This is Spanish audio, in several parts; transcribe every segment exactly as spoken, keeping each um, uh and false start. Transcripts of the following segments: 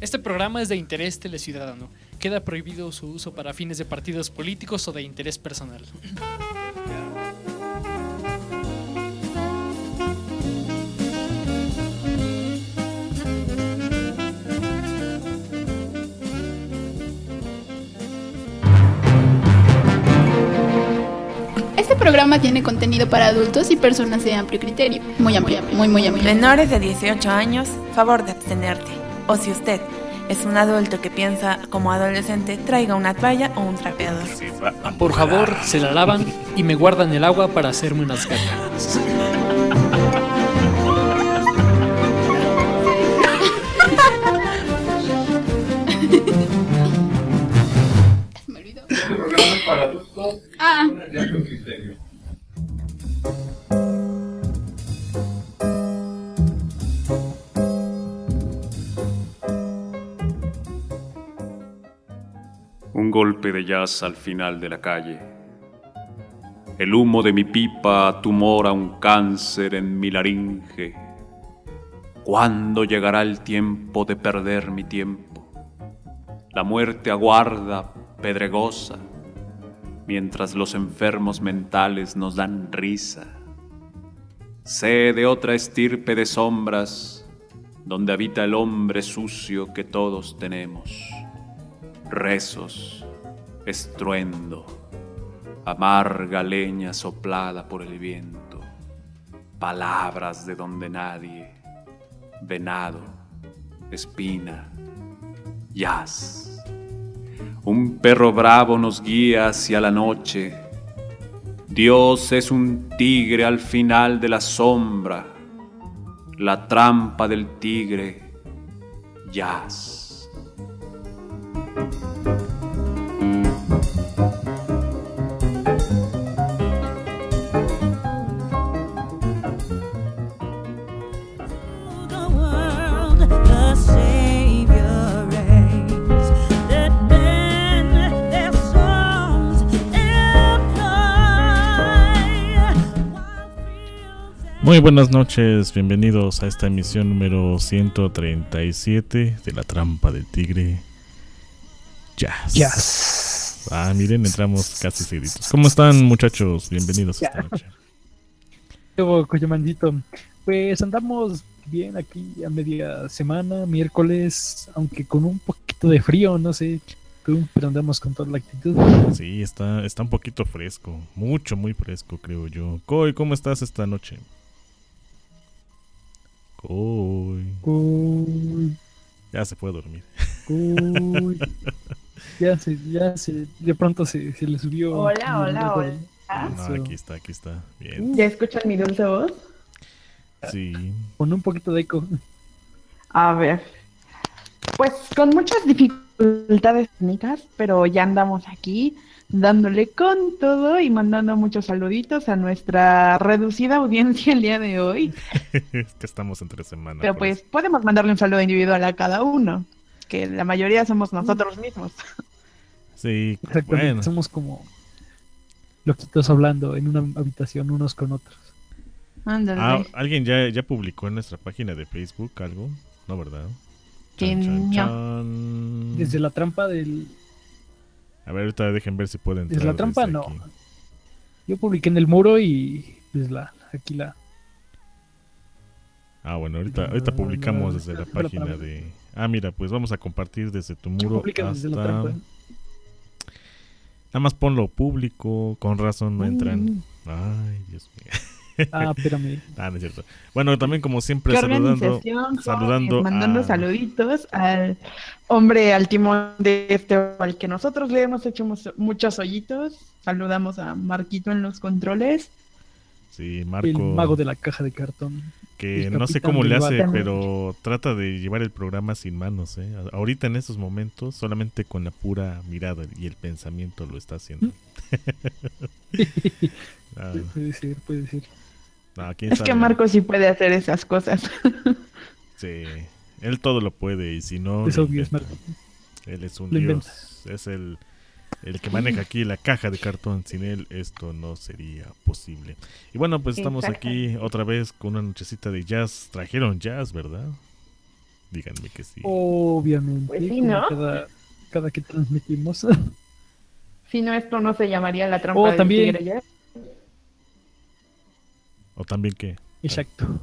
Este programa es de interés teleciudadano. Queda prohibido su uso para fines de partidos políticos o de interés personal. Este programa tiene contenido para adultos y personas de amplio criterio. Muy amplio, muy, muy amplio. Menores de dieciocho años, favor de abstenerte. O si usted es un adulto que piensa como adolescente, traiga una toalla o un trapeador. Por favor, se la lavan y me guardan el agua para hacerme unas cacadas. Me olvidó. Este programa es para adultos Ah. de amplio criterio. Un golpe de jazz al final de la calle. El humo de mi pipa tumora un cáncer en mi laringe. ¿Cuándo llegará el tiempo de perder mi tiempo? La muerte aguarda, pedregosa, mientras los enfermos mentales nos dan risa. Sé de otra estirpe de sombras, donde habita el hombre sucio que todos tenemos. Rezos, estruendo, amarga leña soplada por el viento, palabras de donde nadie, venado, espina, jazz. Un perro bravo nos guía hacia la noche. Dios es un tigre al final de la sombra, la trampa del tigre, jazz. Muy buenas noches, bienvenidos a esta emisión número ciento treinta y siete de La Trampa del Tigre Jazz. Jazz. Ah, miren, entramos casi seguiditos. ¿Cómo están, muchachos? Bienvenidos esta noche. Luego, Coyamandito, pues andamos bien aquí a media semana, miércoles, aunque con un poquito de frío, no sé, pero andamos con toda la actitud. Sí, está, está un poquito fresco, mucho, muy fresco, creo yo. Coy, ¿cómo estás esta noche? Coy. Coy. Ya se fue a dormir. Coy. Ya se, ya se, de pronto se, se le subió. Hola, hola, hola. No, aquí está, aquí está. Bien. ¿Ya escuchan mi dulce voz? Sí. Con un poquito de eco. A ver. Pues con muchas dificultades técnicas, pero ya andamos aquí dándole con todo y mandando muchos saluditos a nuestra reducida audiencia el día de hoy. Es que estamos entre semana. Pero pues podemos mandarle un saludo individual a cada uno, que la mayoría somos nosotros mismos. Sí, exactamente. Bueno. Somos como loquitos hablando en una habitación unos con otros. Ándale. Ah, ¿alguien ya, ya publicó en nuestra página de Facebook algo? No, ¿verdad? Chan, chan, chan. Desde la trampa del... A ver, ahorita dejen ver si pueden entrar. Desde la trampa desde no. aquí. Yo publiqué en el muro y desde la... aquí la... Ah, bueno, ahorita, ahorita publicamos desde la página de... Ah, mira, pues vamos a compartir desde tu muro hasta... Desde la trampa. Nada más ponlo público, con razón no entran. Ay, Dios mío. Ah, espérame. Ah, no es cierto. Bueno, también como siempre ¿Qué saludando, organización, saludando jóvenes, mandando a... saluditos al hombre al timón de este, al que nosotros le hemos hecho muchos hoyitos. Saludamos a Marquito en los controles. Sí, Marco. El mago de la caja de cartón. Que no sé cómo le hace, pero trata de llevar el programa sin manos, ¿eh? Ahorita en estos momentos, solamente con la pura mirada y el pensamiento lo está haciendo. ah. Puede ser, puede ser. No, es sabe? que Marco sí puede hacer esas cosas. Sí, él todo lo puede y si no... Es obvio, es Marco. Él es un lo dios, inventa. Es el... El que maneja aquí la caja de cartón, sin él esto no sería posible. Y bueno, pues estamos Exacto. aquí otra vez con una nochecita de jazz. Trajeron jazz, ¿verdad? Díganme que sí. Obviamente. Pues sí, como ¿no? Cada, cada que transmitimos. Si no, esto no se llamaría la trampa Oh, del también. tigre, ¿ya? O también que. Exacto.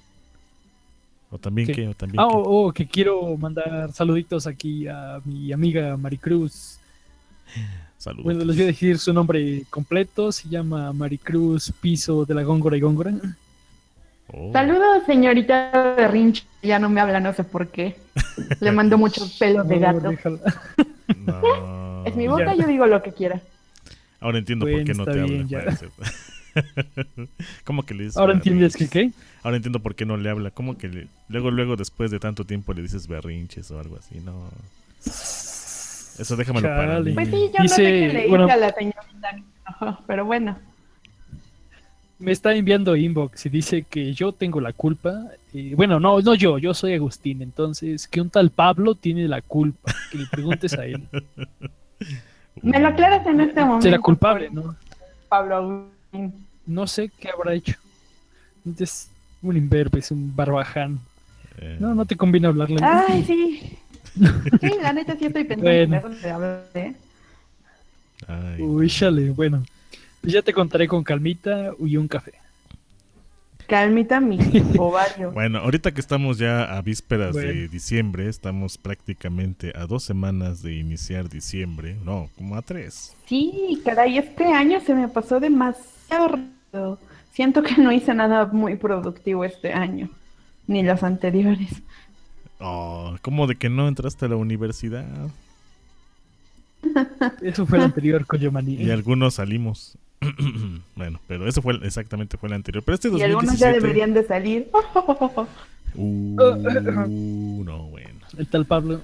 O también ¿Qué? que. O también Ah, que. oh, oh, que quiero mandar saluditos aquí a mi amiga Maricruz. Saludos. Bueno, les voy a decir su nombre completo. Se llama Maricruz Piso de la Góngora y Góngora. Oh. Saludos, señorita Berrinche. Ya no me habla, no sé por qué. Le mando muchos pelos de No, gato. déjala. No. Es mi boca, Ya. yo digo lo que quiera. Ahora entiendo por Bueno, qué no está te bien, habla. ya. parece. ¿Cómo que le dices? Ahora entiendes que berrinches? qué. Ahora entiendo por qué no le habla. ¿Cómo que le- luego, luego, después de tanto tiempo le dices berrinches o algo así? No. Eso déjamelo para Chale. mí. Pues sí, yo Dice- no sé qué le hice bueno. a la señorita. Ajá, pero bueno. Me está enviando inbox y dice que yo tengo la culpa. Eh, bueno, no, no yo, yo soy Agustín. Entonces, que un tal Pablo tiene la culpa. Que le preguntes a él. Me lo aclaras en este momento. Será culpable, ¿no? Pablo Agustín. No sé qué habrá hecho. Es un imberbe, es un barbaján. Eh, No, no te conviene hablarle. Ay, sí. Sí, la neta sí estoy pensando en Bueno. eso de hablar, ¿eh? ay, Uy, chale, bueno. Pues ya te contaré con calmita y un café. Calmita mi ovario. Bueno, ahorita que estamos ya a vísperas de Bueno. diciembre, estamos prácticamente a dos semanas de iniciar diciembre. No, como a tres. Sí, caray, este año se me pasó demasiado rápido. Siento que no hice nada muy productivo este año, ni los anteriores. Oh, ¿cómo de que no entraste a la universidad? Eso fue el anterior Coyomaní. Y algunos salimos. Bueno, pero eso fue el- exactamente fue el anterior. Pero este Y algunos ya dos mil diecisiete. deberían de salir. Uh, no, bueno. El tal Pablo.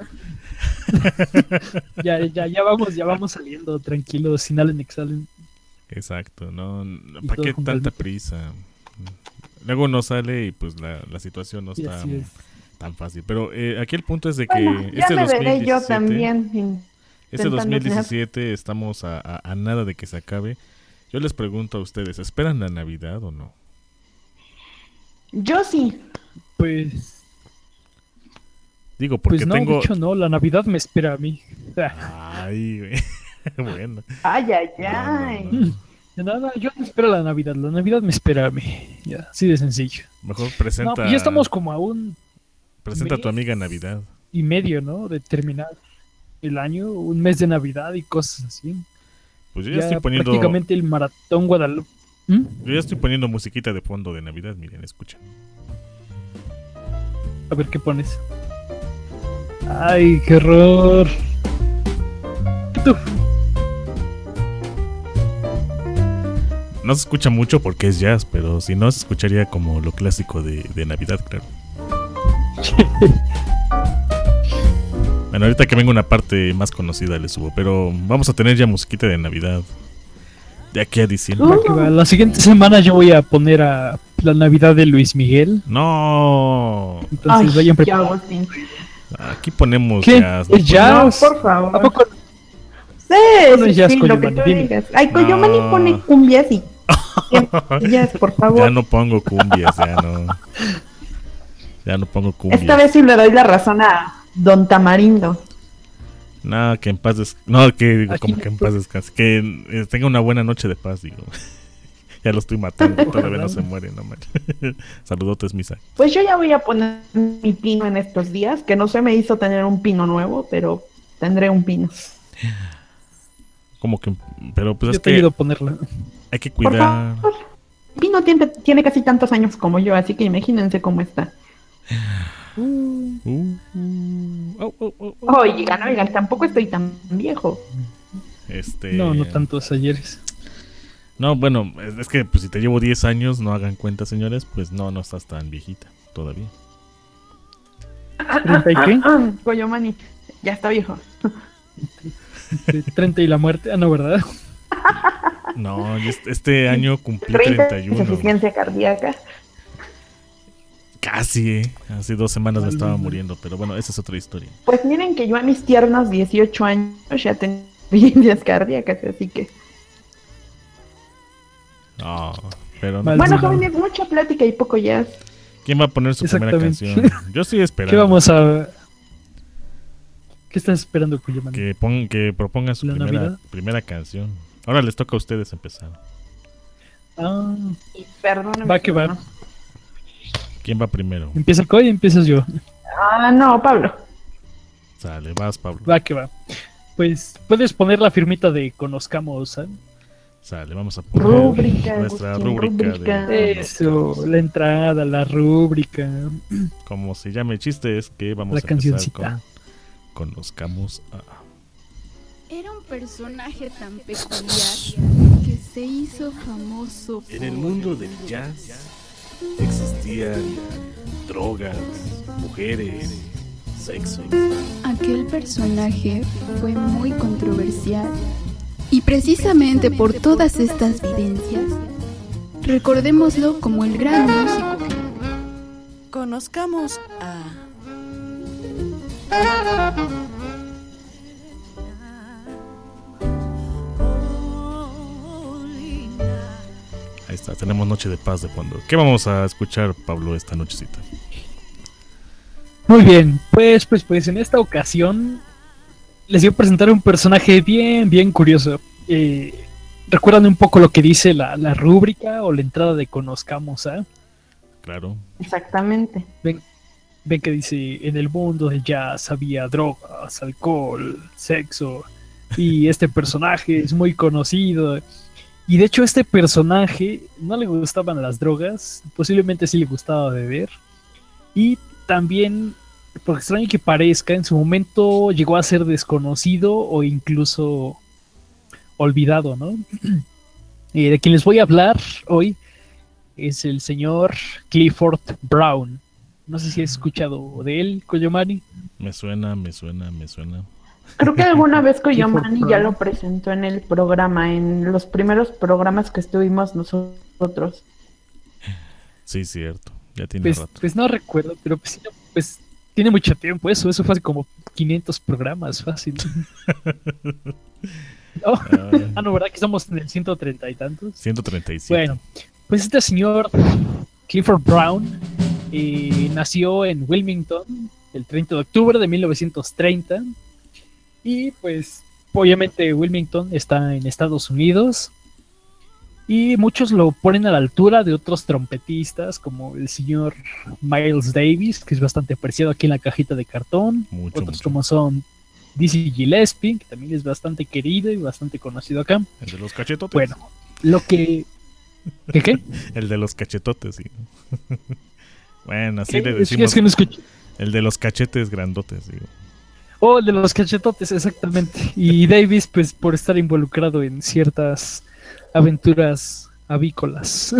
ya, ya, ya vamos, ya vamos saliendo tranquilos, inhalen, exhalen. Exacto, no, no, Y ¿para todo qué con tanta calmita. prisa? Luego no sale y pues la, la situación no Y está así es. tan fácil. Pero eh, aquí el punto es de que Bueno, ya este me veré yo dos mil diecisiete, también. in- este intentando dos mil diecisiete estamos a, a- a nada de que se acabe. Yo les pregunto a ustedes, ¿esperan la Navidad o no? Yo sí. Pues, Digo, porque pues no, tengo... de hecho no, la Navidad me espera a mí. Ay, güey. Bueno. Ay, ay, No, no, ay. no. Nada, yo no espero la Navidad, la Navidad me espera a mí. Ya, así de sencillo. Mejor No, presenta, pues ya estamos como a un presenta a tu mes. amiga Navidad. y medio, ¿no? De terminar el año, un mes de Navidad y cosas así. Pues yo ya, Ya estoy poniendo... prácticamente el maratón Guadalupe. ¿Mm? Yo ya estoy poniendo musiquita de fondo de Navidad, miren, escuchen. A ver qué pones. Ay, qué horror. Tú. No se escucha mucho porque es jazz, pero si no se escucharía como lo clásico de, de Navidad, claro. Bueno, ahorita que venga una parte más conocida le subo, pero vamos a tener ya musiquita de Navidad de aquí a diciembre. Va que va. La siguiente semana yo voy a poner a la Navidad de Luis Miguel. No, Entonces Ay, vayan ya, preparados. Agustín. aquí ponemos ¿Qué? jazz. ¿Es jazz? No, por favor. ¿A poco? Sí, Bueno, sí, ya es sí, lo que Coyomani, tú dime. digas. Ay, Coyomani No. pone cumbias y... Cumbias, por favor. Ya no pongo cumbias, ya no. Ya no pongo cumbias. Esta vez sí le doy la razón a Don Tamarindo. No, que en paz des... No, que digo, Aquí como que en paz descanse. Que eh, tenga una buena noche de paz, digo. Ya lo estoy matando, todavía no se muere, no manches. Saludotes, Misa. Pues yo ya voy a poner mi pino en estos días, que no se me hizo tener un pino nuevo, pero tendré un pino. Como que... Pero pues Yo es te ayudo a que ponerla. hay que Por cuidar... favor. Mi pino tiene, tiene casi tantos años como yo, así que imagínense cómo está. Uh, uh, oh, oh, oh, oh. Oigan, oigan, tampoco estoy tan viejo. Este... No, no tantos ayeres. No, bueno, es, es que pues si te llevo diez años, no hagan cuenta, señores, pues no, no estás tan viejita todavía. ¿treinta y qué? Ah, Coyomani, ya está viejo. treinta y la muerte. Ah, no, ¿verdad? No, y este, este año cumplí treinta, treinta y uno. insuficiencia cardíaca. Casi, ¿eh? Hace dos semanas me Ay, estaba no. muriendo, pero bueno, esa es otra historia. Pues miren que yo a mis tiernos dieciocho años ya tengo insuficiencias cardíacas, así que... No, pero no. Mal- Bueno, sí, no. jóvenes, mucha plática y poco jazz. ¿Quién va a poner su primera Exactamente. canción? Yo estoy esperando. ¿Qué vamos a...? ¿Qué estás esperando, Cuyamani? Que, pon, que proponga su ¿La primera, Navidad? primera canción. Ahora les toca a ustedes empezar. Ah, Y perdóname. va que va. no. ¿Quién va primero? ¿Empieza Coy o empiezas yo? Ah, no, Pablo. Sale, vas, Pablo. Va que va. Pues puedes poner la firmita de conozcamos, ¿eh? Sale, vamos a poner Rúbrica, nuestra Agustín, rúbrica, rúbrica. de Eso, la entrada, la rúbrica. como se llame el chiste, es que vamos La a empezar cancioncita. con Conozcamos a... Era un personaje tan peculiar que se hizo famoso por... En el mundo del jazz existían drogas, mujeres, sexo. Aquel personaje fue muy controversial. Y precisamente por todas estas vivencias, recordémoslo como el gran músico que Conozcamos a... Ahí está, tenemos Noche de Paz de fondo. ¿Qué vamos a escuchar, Pablo, esta nochecita? Muy bien, pues, pues, pues en esta ocasión les voy a presentar un personaje bien, bien curioso. Eh, ¿Recuerdan un poco lo que dice la, la rúbrica o la entrada de Conozcamos a? Claro. Exactamente. Ven, ven que dice, en el mundo del jazz había drogas, alcohol, sexo, y este personaje es muy conocido. Y de hecho este personaje no le gustaban las drogas, posiblemente sí le gustaba beber. Y también, por extraño que parezca, en su momento llegó a ser desconocido o incluso olvidado, ¿no? Y de quien les voy a hablar hoy es el señor Clifford Brown. No sé si has escuchado de él, Koyomani. Me suena, me suena, me suena. Creo que alguna vez Koyomani Clifford ya Brown. lo presentó en el programa, en los primeros programas que estuvimos nosotros. Sí, cierto. Ya tiene Pues, rato. pues no recuerdo, pero pues, sí, pues tiene mucho tiempo eso. Eso fue hace como quinientos programas, fácil. Oh, Ay, ah, no, ¿verdad? Que estamos en el ciento treinta y tantos. ciento treinta y siete. Bueno, pues este señor Clifford Brown eh, nació en Wilmington el treinta de octubre de mil novecientos treinta y pues obviamente Wilmington está en Estados Unidos y muchos lo ponen a la altura de otros trompetistas como el señor Miles Davis, que es bastante apreciado aquí en la cajita de cartón. Mucho, Otros mucho. como son Dizzy Gillespie, que también es bastante querido y bastante conocido acá. El de los cachetotes. Bueno, lo que... ¿Qué qué? El de los cachetotes, sí. Bueno, así ¿Qué? le Es que- decimos. es que no escuché. El de los cachetes grandotes, digo. Oh, el de los cachetotes, exactamente. Y Davis, pues, por estar involucrado en ciertas aventuras avícolas.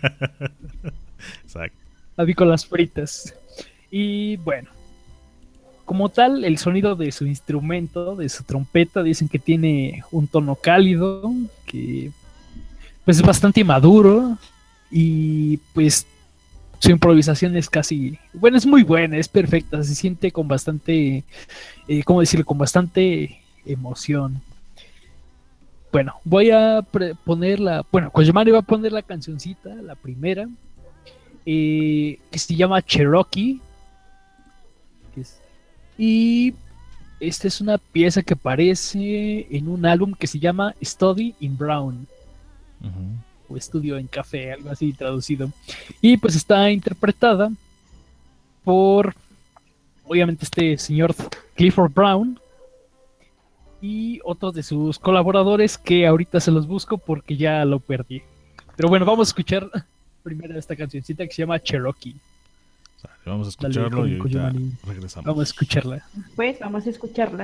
Exacto. Avícolas fritas. Y bueno, como tal, el sonido de su instrumento, de su trompeta, dicen que tiene un tono cálido, que pues es bastante maduro y pues su improvisación es casi, bueno, es muy buena, es perfecta, se siente con bastante, eh, ¿cómo decirlo? Con bastante emoción. Bueno, voy a pre- poner la, bueno, Koyomani va a poner la cancioncita, la primera, eh, que se llama Cherokee. que es- y esta es una pieza que aparece en un álbum que se llama Study in Brown Ujú. o Estudio en Café, algo así traducido. Y pues está interpretada por, obviamente, este señor Clifford Brown y otros de sus colaboradores que ahorita se los busco porque ya lo perdí. Pero bueno, vamos a escuchar primero esta cancioncita que se llama Cherokee. Sale, vamos a Dale, escucharlo y ahorita Koyomani. regresamos. Vamos a escucharla. Pues vamos a escucharla.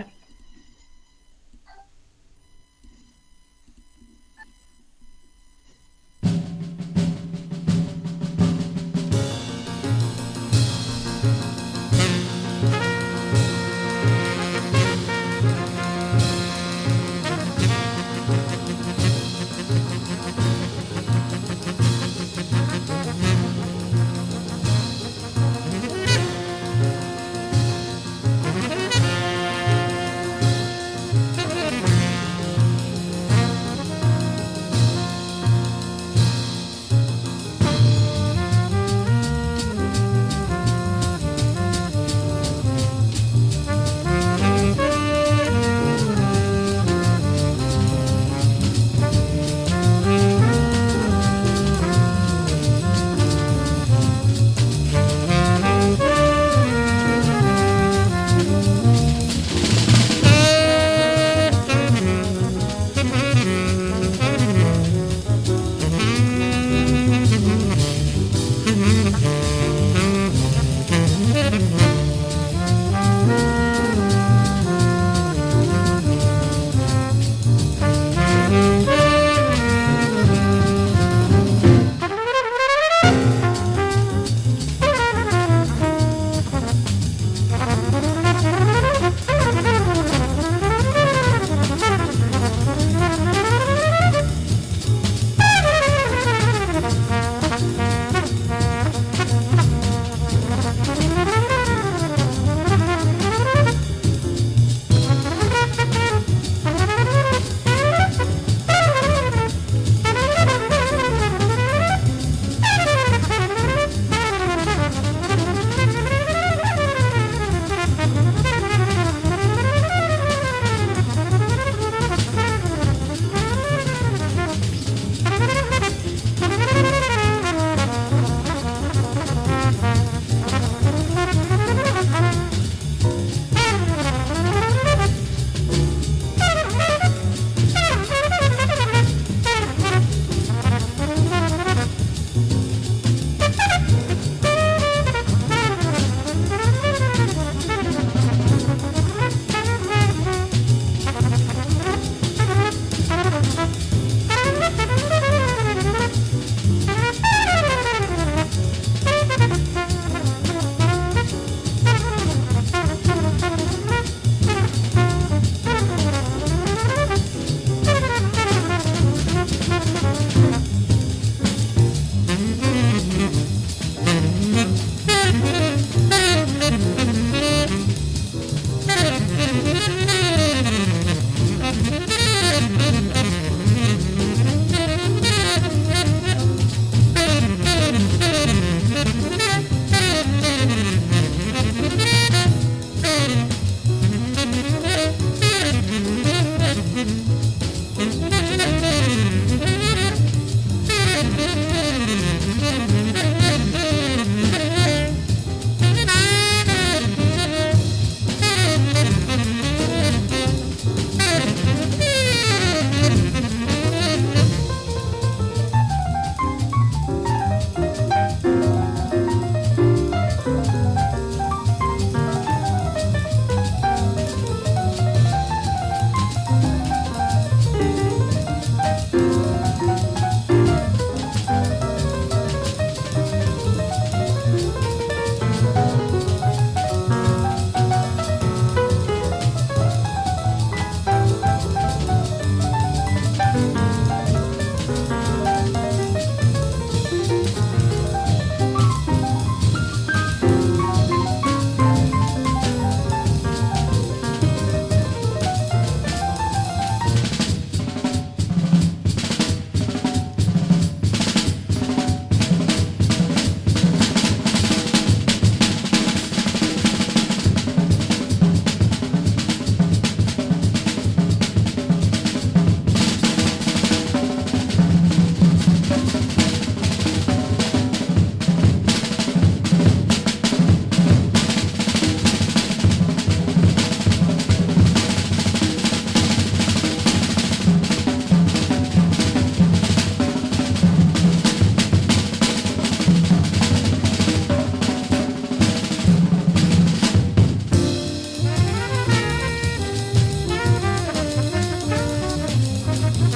Thank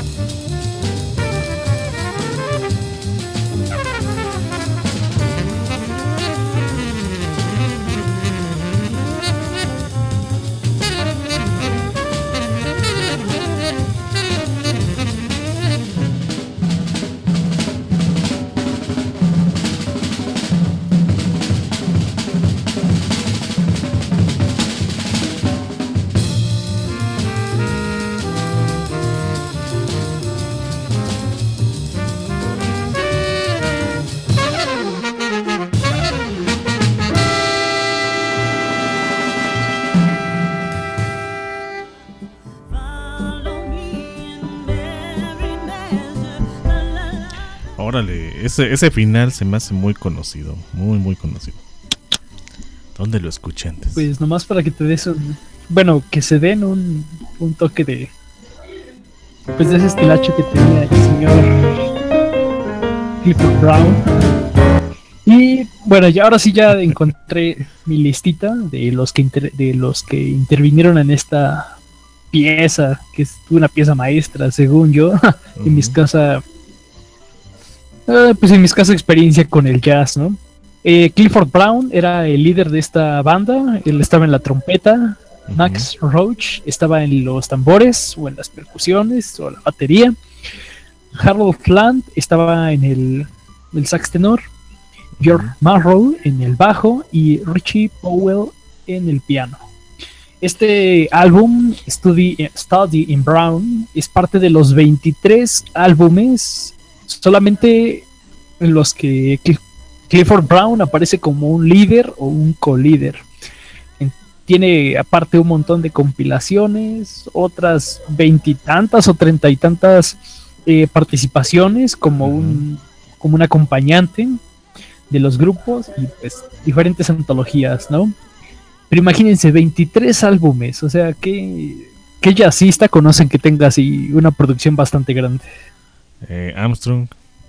Órale, ese, ese final se me hace muy conocido, muy, muy conocido. ¿Dónde lo escuché antes? Pues nomás para que te des un... Bueno, que se den un, un toque de... Pues de ese estilacho que tenía el señor Clifford Brown. Y bueno, ya ahora sí ya encontré mi listita de los que inter- de los que intervinieron en esta pieza, que es una pieza maestra, según yo, uh-huh. en mis casa... Uh, pues en mi escasa experiencia con el jazz, ¿no? Eh, Clifford Brown era el líder de esta banda, él estaba en la trompeta, uh-huh. Max Roach estaba en los tambores o en las percusiones o la batería, Harold Plant estaba en el, el sax tenor, George uh-huh. Marrow en el bajo y Richie Powell en el piano. Este álbum, Study, Study in Brown, es parte de los veintitrés álbumes solamente en los que Clifford Brown aparece como un líder o un co-líder. Tiene aparte un montón de compilaciones, otras veintitantas o treinta y tantas eh, participaciones como un, como un acompañante de los grupos y pues diferentes antologías, ¿no? Pero imagínense, veintitrés álbumes, o sea, ¿qué, qué jazzista conocen que tenga así una producción bastante grande? Eh, Armstrong.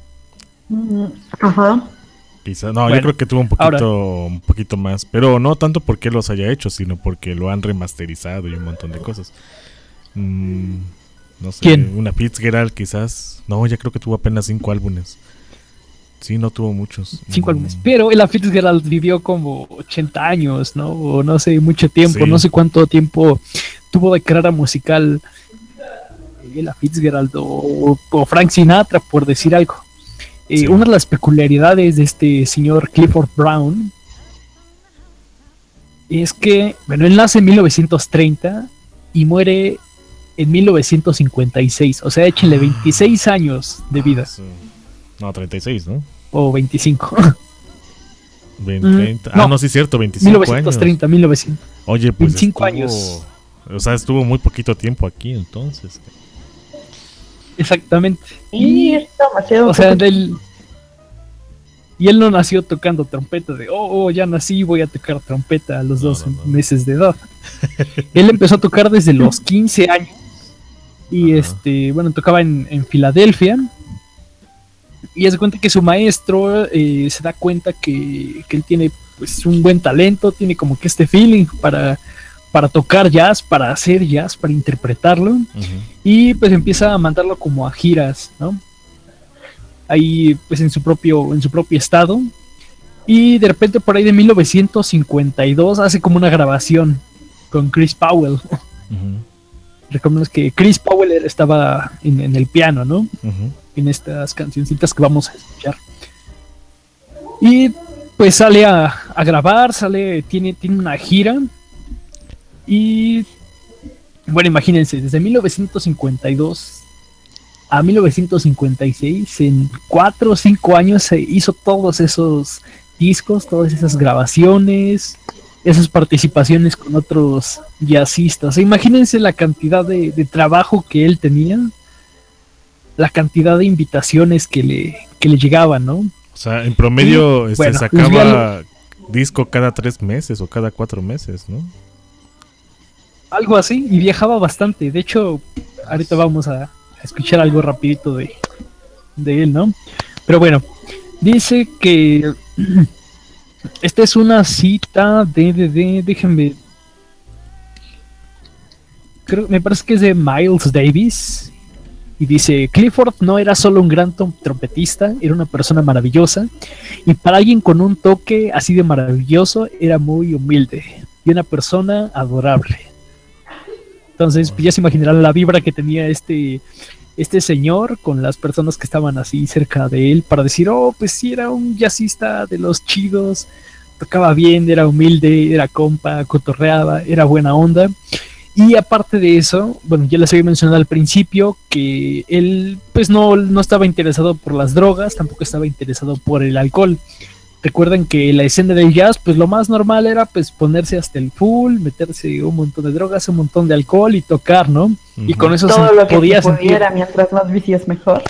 Ajá. Quizá, no, bueno, yo creo que tuvo un poquito, ahora, un poquito más, pero no tanto porque los haya hecho, sino porque lo han remasterizado y un montón de cosas. Mm, no sé, ¿quién? Una Fitzgerald quizás. No, ya creo que tuvo apenas cinco álbumes. Sí, no tuvo muchos. Cinco mm. álbumes. Pero Ella Fitzgerald vivió como ochenta años, ¿no? O no sé, mucho tiempo, Sí. no sé cuánto tiempo tuvo de carrera musical Ella Fitzgerald o, o Frank Sinatra, por decir algo. Eh, Sí. Una de las peculiaridades de este señor Clifford Brown es que, bueno, él nace en mil novecientos treinta y muere en mil novecientos cincuenta y seis. O sea, échenle veintiséis años de vida. Ah, sí. No, treinta y seis, ¿no? O veinticinco. veinte, treinta. no. Ah, no, sí es cierto, veinticinco mil novecientos treinta, años. mil novecientos. Oye, pues veinticinco estuvo, años. O sea, estuvo muy poquito tiempo aquí, entonces. Exactamente. Y es demasiado. O sea, él, y él no nació tocando trompeta de, oh, oh, ya nací, voy a tocar trompeta a los No, dos no, no. meses de edad. Él empezó a tocar desde los quince años. Y Ajá. este, bueno, tocaba en, en Filadelfia. Y se cuenta que su maestro eh, se da cuenta que, que él tiene pues un buen talento, tiene como que este feeling para, para tocar jazz, para hacer jazz, para interpretarlo. Ujú. Y pues empieza a mandarlo como a giras, ¿no? Ahí pues en su propio, en su propio estado. Y de repente por ahí de mil novecientos cincuenta y dos hace como una grabación con Chris Powell. Ujú. Recordemos que Chris Powell estaba en, en el piano, ¿no? Ujú. En estas cancioncitas que vamos a escuchar. Y pues sale a, a grabar, sale, tiene, tiene una gira. Y bueno, imagínense, desde mil novecientos cincuenta y dos a mil novecientos cincuenta y seis, en cuatro o cinco años se hizo todos esos discos, todas esas grabaciones, esas participaciones con otros jazzistas. Imagínense la cantidad de, de trabajo que él tenía, la cantidad de invitaciones que le, que le llegaban, ¿no? O sea, en promedio Y, este, bueno, sacaba disco cada tres meses o cada cuatro meses, ¿no? Algo así, y viajaba bastante. De hecho, ahorita vamos a, a escuchar algo rapidito de, de él, ¿no? Pero bueno, dice que esta es una cita de, de, de déjenme, creo, me parece que es de Miles Davis, Y dice, Clifford no era solo un gran trompetista, era una persona maravillosa, y para alguien con un toque así de maravilloso, era muy humilde, y una persona adorable. Entonces, pues ya se imaginarán la vibra que tenía este, este señor con las personas que estaban así cerca de él, para decir, oh, pues sí, era un jazzista de los chidos, tocaba bien, era humilde, era compa, cotorreaba, era buena onda. Y aparte de eso, bueno, ya les había mencionado al principio que él pues no, no estaba interesado por las drogas, tampoco estaba interesado por el alcohol. Recuerden que la escena del jazz, pues lo más normal era pues ponerse hasta el full, meterse un montón de drogas, un montón de alcohol y tocar, ¿no? Uh-huh. Y con eso todo se lo que podía se pudiera, sentir... mientras más vicios mejor.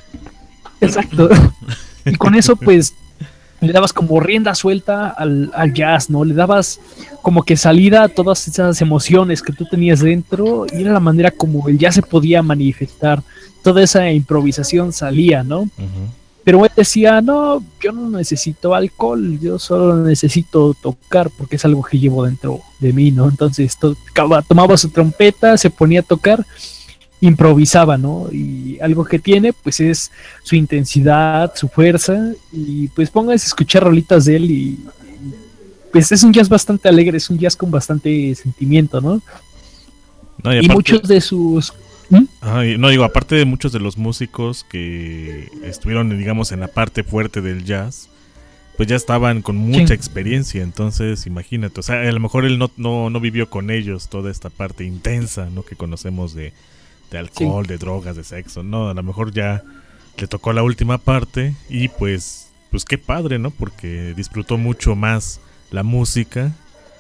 Exacto. Y con eso pues le dabas como rienda suelta al, al jazz, ¿no? Le dabas como que salida a todas esas emociones que tú tenías dentro, y era la manera como el jazz se podía manifestar. Toda esa improvisación salía, ¿no? Uh-huh. Pero él decía, no, yo no necesito alcohol, yo solo necesito tocar porque es algo que llevo dentro de mí, ¿no? Entonces tocaba, tomaba su trompeta, se ponía a tocar, improvisaba, ¿no? Y algo que tiene, pues es su intensidad, su fuerza, y pues pónganse a escuchar rolitas de él y, y pues es un jazz bastante alegre, es un jazz con bastante sentimiento, ¿no? no y, aparte, y muchos de sus... ¿Mm? Ah, no, digo, aparte de muchos de los músicos que estuvieron, digamos, en la parte fuerte del jazz, pues ya estaban con mucha sí. experiencia, entonces imagínate, o sea, a lo mejor él no, no, no vivió con ellos toda esta parte intensa, ¿no? Que conocemos de de alcohol, sí. de drogas, de sexo, no, a lo mejor ya le tocó la última parte y pues, pues qué padre, ¿no? Porque disfrutó mucho más la música,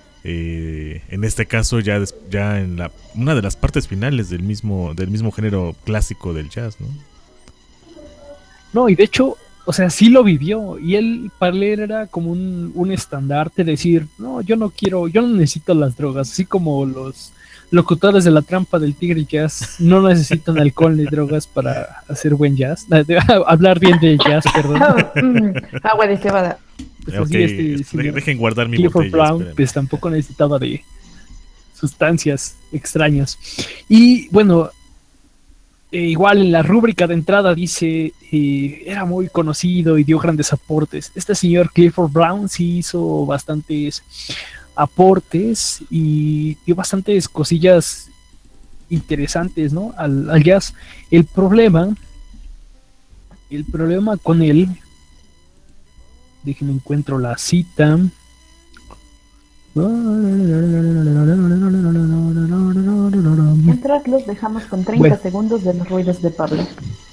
eh, en este caso ya, ya en la una de las partes finales del mismo, del mismo género clásico del jazz, ¿no? No, y de hecho, o sea, sí lo vivió, y él, para él era como un, un estandarte, decir, no, yo no quiero, yo no necesito las drogas, así como los locutores de la trampa del tigre jazz no necesitan alcohol ni drogas para hacer buen jazz, hablar bien de jazz, perdón. Agua de cebada. Pues okay, así, este, de, dejen guardar mi Clifford botella. Brown, pues tampoco necesitaba de sustancias extrañas. Y bueno, eh, igual en la rúbrica de entrada dice, eh, era muy conocido y dio grandes aportes. Este señor Clifford Brown sí hizo bastantes aportes y dio bastantes cosillas interesantes, ¿no? Al, al jazz. El problema, el problema con él, déjenme encuentro la cita. Mientras los dejamos con treinta bueno. segundos de los ruidos de Pablo.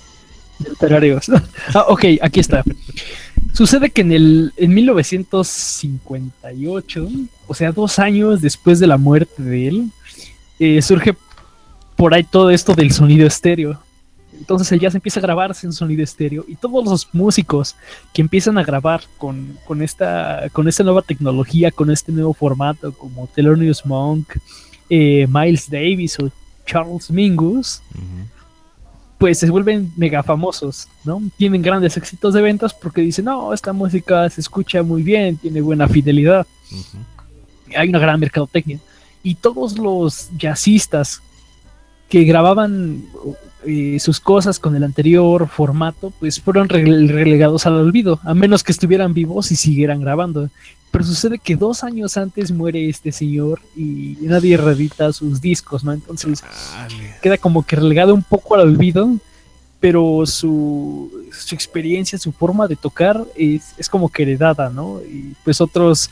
Tarareos. Ah, ok, aquí está. Sucede que en el en mil novecientos cincuenta y ocho, o sea, dos años después de la muerte de él, eh, surge por ahí todo esto del sonido estéreo. Entonces el jazz empieza a grabarse en sonido estéreo, y todos los músicos que empiezan a grabar con, con, esta, con esta nueva tecnología, con este nuevo formato, como Thelonious Monk, eh, Miles Davis o Charles Mingus, uh-huh. pues se vuelven mega famosos, ¿no? Tienen grandes éxitos de ventas porque dicen, no, esta música se escucha muy bien, tiene buena fidelidad, uh-huh. hay una gran mercadotecnia. Y todos los jazzistas que grababan eh, sus cosas con el anterior formato, pues fueron rele- relegados al olvido, a menos que estuvieran vivos y siguieran grabando. Pero sucede que dos años antes muere este señor y nadie reedita sus discos, ¿no? Entonces vale. queda como que relegado un poco al olvido, pero su, su experiencia, su forma de tocar es, es como que heredada, ¿no? Y pues otros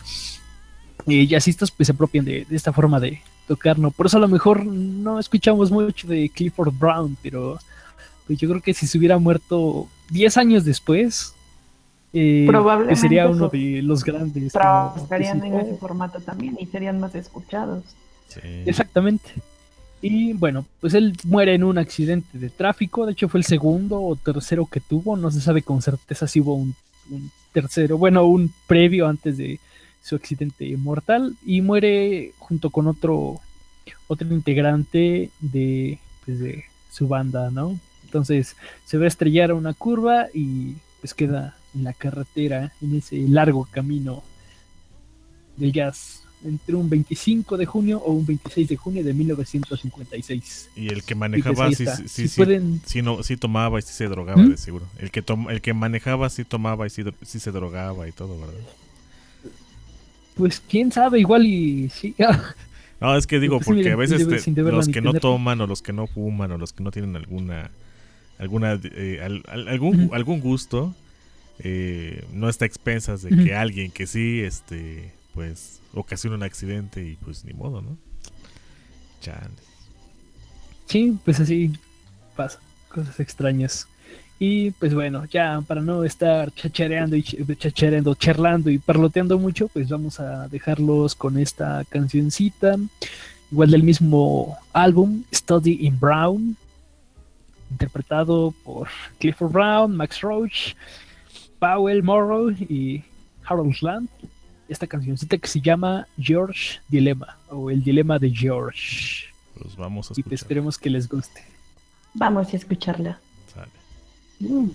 eh, jazzistas pues se apropian de, de esta forma de tocar, ¿no? Por eso a lo mejor no escuchamos mucho de Clifford Brown, pero pues yo creo que si se hubiera muerto diez años después, Eh, probablemente pues sería uno de los grandes. Estarían en ese formato también y serían más escuchados. Sí. Exactamente. Y bueno, pues él muere en un accidente de tráfico. De hecho fue el segundo o tercero que tuvo. No se sabe con certeza si hubo un, un tercero, bueno, un previo antes de su accidente mortal. Y muere junto con otro otro integrante de, pues de su banda, ¿no? Entonces se va a estrellar a una curva y pues queda en la carretera, en ese largo camino del jazz entre un veinticinco de junio o un veintiséis de junio de mil novecientos cincuenta y seis. Y el que Y manejaba pues ahí sí, está. sí, Si sí, pueden- sí, no, sí tomaba y sí se drogaba, ¿Mm? de seguro. El que, tom- el que manejaba sí tomaba y sí, dro- sí se drogaba y todo, ¿verdad? Pues quién sabe, igual y sí. No, es que digo, Pues sí, porque miren, a veces sin debe- te- sin deberla los ni que no tenerla. toman o los que no fuman o los que no tienen alguna alguna eh, al- al- algún Ujú. algún gusto eh, no está a expensas de Ujú. que alguien que sí este pues ocasiona un accidente y pues ni modo, ¿no? Chale. Sí, pues así pasa, cosas extrañas. Y pues bueno, ya para no estar chachareando y ch- chachareando, charlando y parloteando mucho, pues vamos a dejarlos con esta cancioncita, igual del mismo álbum, Study in Brown, interpretado por Clifford Brown, Max Roach, Powell Morrow y Harold Land. Esta cancioncita que se llama George Dilemma o El Dilema de George. Pues vamos a Y pues escuchar. esperemos que les guste. Vamos a escucharla. Sale. Mm.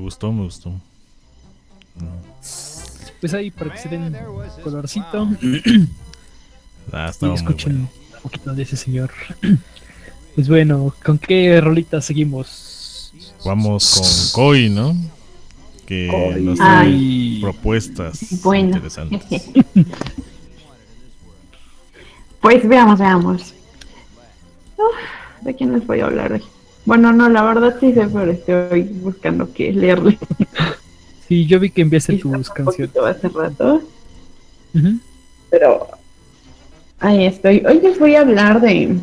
gustó, me gustó. Pues ahí para que se den colorcito. Ah, Y estaba muy escuchen bueno. un poquito de ese señor. Pues bueno, ¿con qué rolita seguimos? Vamos con Koi, ¿no? Que Koi. nos trae Ay. propuestas Bueno. interesantes. Pues veamos, veamos. Uf, ¿de quién les voy a hablar hoy? Bueno, no, la verdad sí sé, pero estoy buscando qué leerle. Sí, yo vi que enviaste Estaba tus un canciones. poquito hace rato, Ujú. pero ahí estoy. Hoy les voy a hablar de...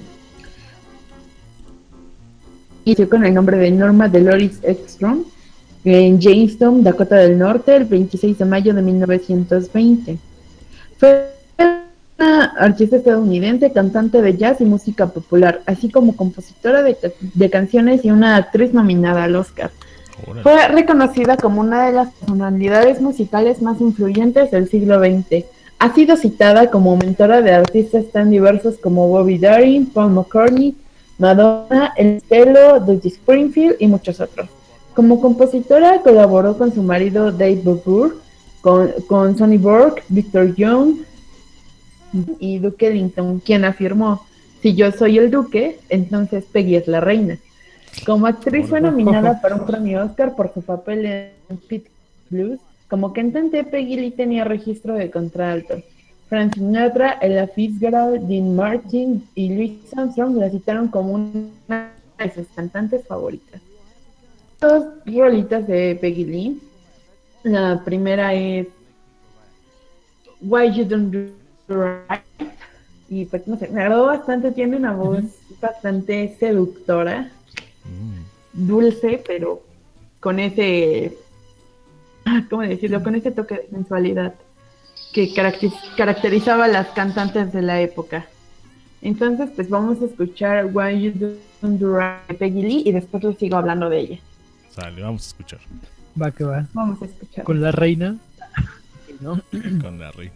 Inició con el nombre de Norma Dolores Ekstrom en Jamestown, Dakota del Norte, el veintiséis de mayo de mil novecientos veinte. Fue una artista estadounidense, cantante de jazz y música popular, así como compositora de, ca- de canciones y una actriz nominada al Oscar. Órale. Fue reconocida como una de las personalidades musicales más influyentes del siglo veinte. Ha sido citada como mentora de artistas tan diversos como Bobby Darin, Paul McCartney, Madonna, El Stelo, Dusty Springfield y muchos otros. Como compositora colaboró con su marido Dave Barbour, con, con Sonny Bourke, Victor Young y Duke Ellington, quien afirmó: si yo soy el duque, entonces Peggy es la reina. Como actriz fue nominada para un premio Oscar por su papel en Pit Blues. Como cantante, Peggy Lee tenía registro de contralto. Frank Sinatra, Ella Fitzgerald, Dean Martin y Louis Armstrong la citaron como una de sus cantantes favoritas. Dos rolitas de Peggy Lee. La primera es Why You Don't Do Right. Y pues no sé, me agradó bastante, tiene una voz bastante seductora, dulce, pero con ese, ¿cómo decirlo? Con ese toque de sensualidad que caracter- caracterizaba a las cantantes de la época. Entonces, pues vamos a escuchar Why You Don't Do Right de Peggy Lee y después les sigo hablando de ella. Sale, vamos a escuchar. Va que va. Vamos a escuchar. Con la reina. ¿No? Con la reina.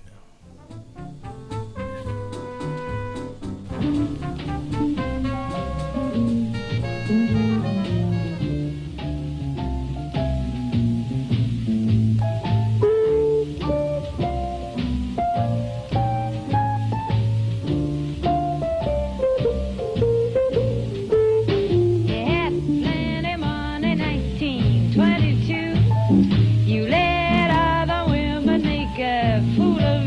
You had plenty money, nineteen twenty-two. You let other women make a fool of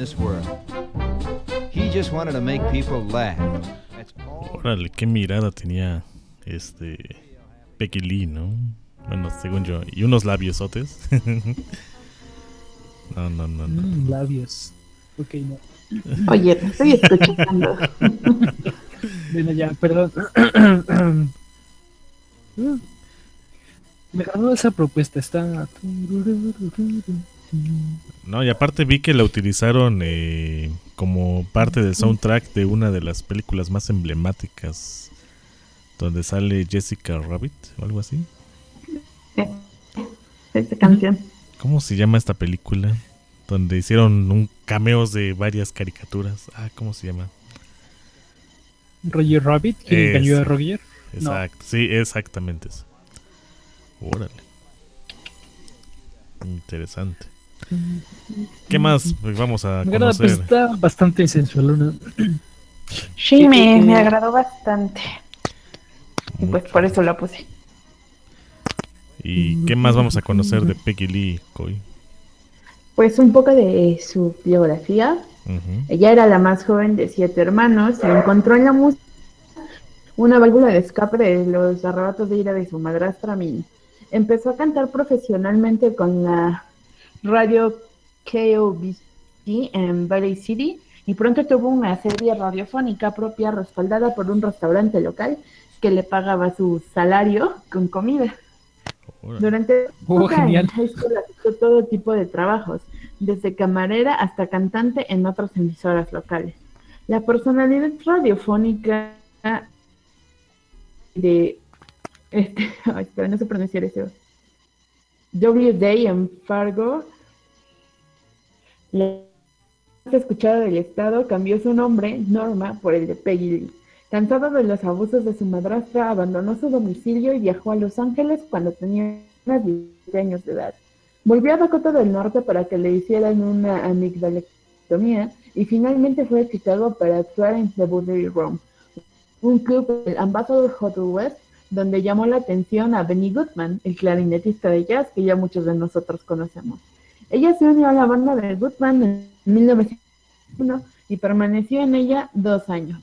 this world. He just wanted to make people laugh. That's all. Órale, qué mirada tenía este Peggy Lee, ¿no? Bueno, según yo. Y unos labiosotes. No, no, no, no. Mm, labios. Ok, no. Oye, te estoy escuchando. Bueno, ya, perdón. Me agradó esa propuesta. Está. No, y aparte vi que la utilizaron eh, como parte del soundtrack de una de las películas más emblemáticas, donde sale Jessica Rabbit o algo así. Esta canción. ¿Cómo se llama esta película? Donde hicieron un cameos de varias caricaturas. Ah, ¿cómo se llama? Roger Rabbit, ¿quién Es- engañó a Roger? Exacto, sí, exactamente eso. Órale. Interesante. ¿Qué más pues, vamos a Me agrada, pues conocer? está bastante sensual, ¿no? Sí, me, me agradó bastante. Y pues por eso la puse. ¿Y qué más vamos a conocer de Peggy Lee, Coy? Pues un poco de su biografía. Ujú. Ella era la más joven de siete hermanos. Se encontró en la música una válvula de escape de los arrebatos de ira de su madrastra Minnie. Empezó a cantar profesionalmente con la radio K O B C en Valley City y pronto tuvo una serie radiofónica propia respaldada por un restaurante local que le pagaba su salario con comida. Durante Oh, época genial. en high school aceptó todo tipo de trabajos, desde camarera hasta cantante en otras emisoras locales. La personalidad radiofónica de este, ay, espera, no sé pronunciar eso. W Day en Fargo, la más escuchada del estado, cambió su nombre, Norma, por el de Peggy Lee. Cansado de los abusos de su madrastra, abandonó su domicilio y viajó a Los Ángeles cuando tenía unos diecisiete años de edad. Volvió a Dakota del Norte para que le hicieran una amigdalectomía y finalmente fue a Chicago para actuar en The Buttery Room, un club del Ambassador Hotel West, donde llamó la atención a Benny Goodman, el clarinetista de jazz que ya muchos de nosotros conocemos. Ella se unió a la banda de Goodman en mil novecientos uno y permaneció en ella dos años.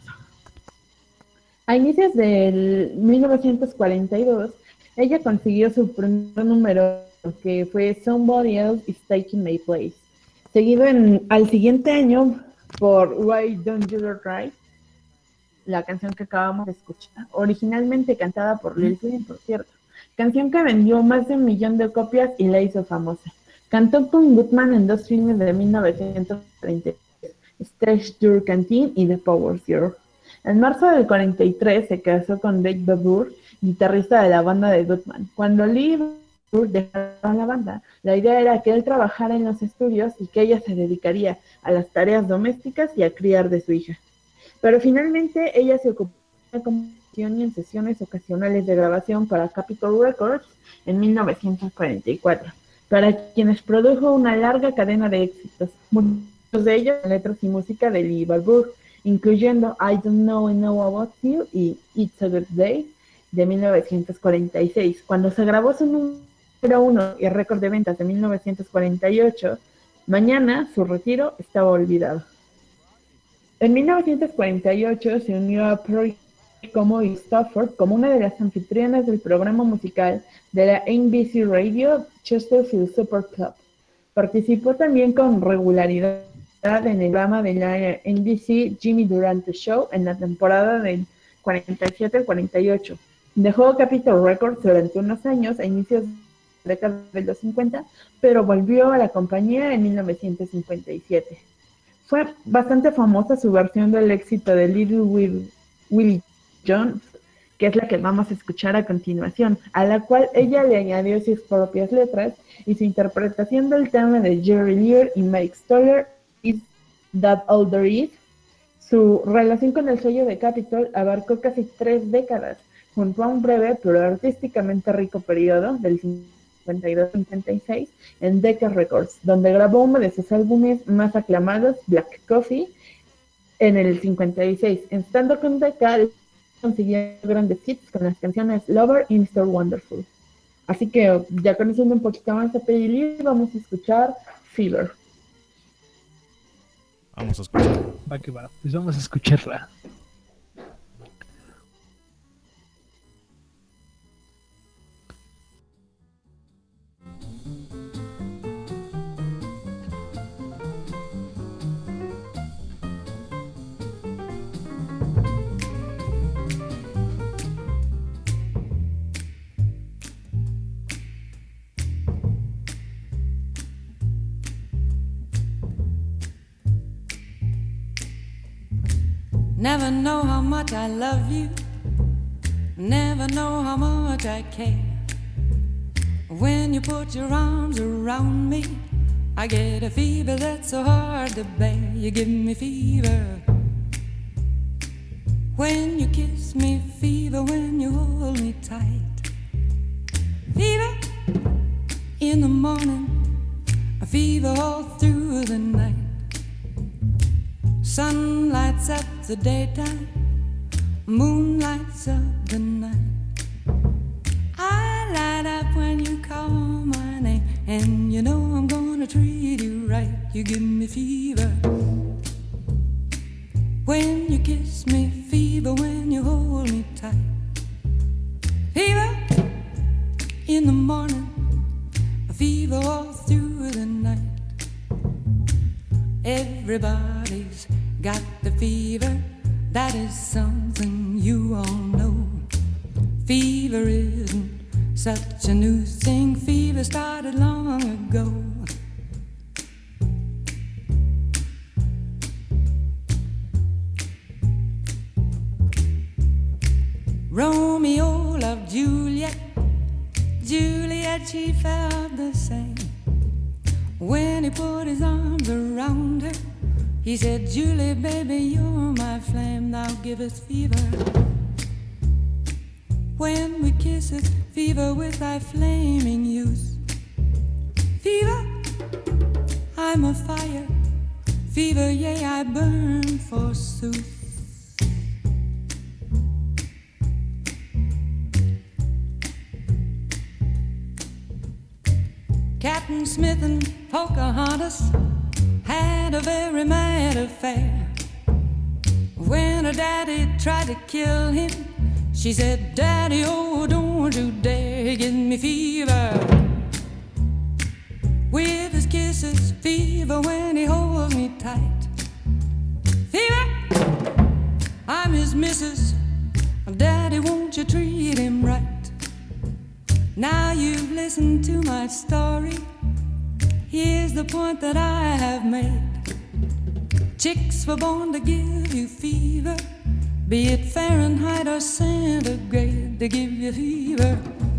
A inicios del mil novecientos cuarenta y dos, ella consiguió su primer número, que fue Somebody Else is Taking My Place, seguido en, al siguiente año por Why Don't You Try, la canción que acabamos de escuchar, originalmente cantada por Lil Wayne, por cierto, canción que vendió más de un millón de copias y la hizo famosa. Cantó con Goodman en dos filmes de mil novecientos treinta y tres, Stretch Your Canteen y The Power Zero. En marzo del cuarenta y tres se casó con Dave Babur, guitarrista de la banda de Goodman. Cuando Lee Babur dejó la banda, la idea era que él trabajara en los estudios y que ella se dedicaría a las tareas domésticas y a criar de su hija. Pero finalmente ella se ocupó de la composición y en sesiones ocasionales de grabación para Capitol Records en mil novecientos cuarenta y cuatro, para quienes produjo una larga cadena de éxitos, muchos de ellos en letras y música de Lee Barbour, incluyendo I Don't Know I Know About You y It's a Good Day de mil novecientos cuarenta y seis. Cuando se grabó su número uno y récord de ventas de mil novecientos cuarenta y ocho, Mañana, su retiro estaba olvidado. En mil novecientos cuarenta y ocho se unió a Pearl como y Stafford como una de las anfitrionas del programa musical de la N B C Radio Chesterfield Super Club. Participó también con regularidad en el programa de la N B C Jimmy Durante Show en la temporada del cuarenta y siete al cuarenta y ocho. Dejó Capitol Records durante unos años a inicios de la década de los cincuenta, pero volvió a la compañía en mil novecientos cincuenta y siete. Fue bastante famosa su versión del éxito de Little Will, Willie Jones, que es la que vamos a escuchar a continuación, a la cual ella le añadió sus propias letras y su interpretación del tema de Jerry Lear y Mike Stoller, Is That All There Is. Su relación con el sello de Capitol abarcó casi tres décadas, junto a un breve pero artísticamente rico periodo del cincuenta y dos al cincuenta y seis en Decca Records, donde grabó uno de sus álbumes más aclamados, Black Coffee, en el cincuenta y seis. Estando con Decca, consiguió grandes hits con las canciones Lover y mister Wonderful. Así que, ya conociendo un poquito más a Peggy Lee, vamos a escuchar Fever. Vamos a escuchar. Va que va, pues vamos a escucharla. Never know how much I love you. Never know how much I care. When you put your arms around me, I get a fever that's so hard to bear. You give me fever when you kiss me, fever when you hold me tight. Fever in the morning, a fever all through the night. Sun lights up the daytime, moon lights up the night. I light up when you call my name, and you know I'm gonna treat you right. You give me fever when you kiss me, fever when you hold me tight. Fever in the morning, a fever all through the night. Everybody's got the fever, that is something you all know. Fever isn't such a new thing, fever started long ago. Romeo loved Juliet, Juliet, she felt the same. When he put his arms around her, he said, Julie, baby, you're my flame, now give us fever. When we kiss it, fever with thy flaming youth. Fever, I'm a fire, fever, yea, I burn forsooth. Captain Smith and Pocahontas had a very mad affair. When her daddy tried to kill him, she said, Daddy, oh, don't you dare give me fever. With his kisses, fever when he holds me tight. Fever, I'm his missus, Daddy, won't you treat him right? Now you've listened to my story, here's the point that I have made. Chicks were born to give you fever, be it Fahrenheit or centigrade, they give you fever.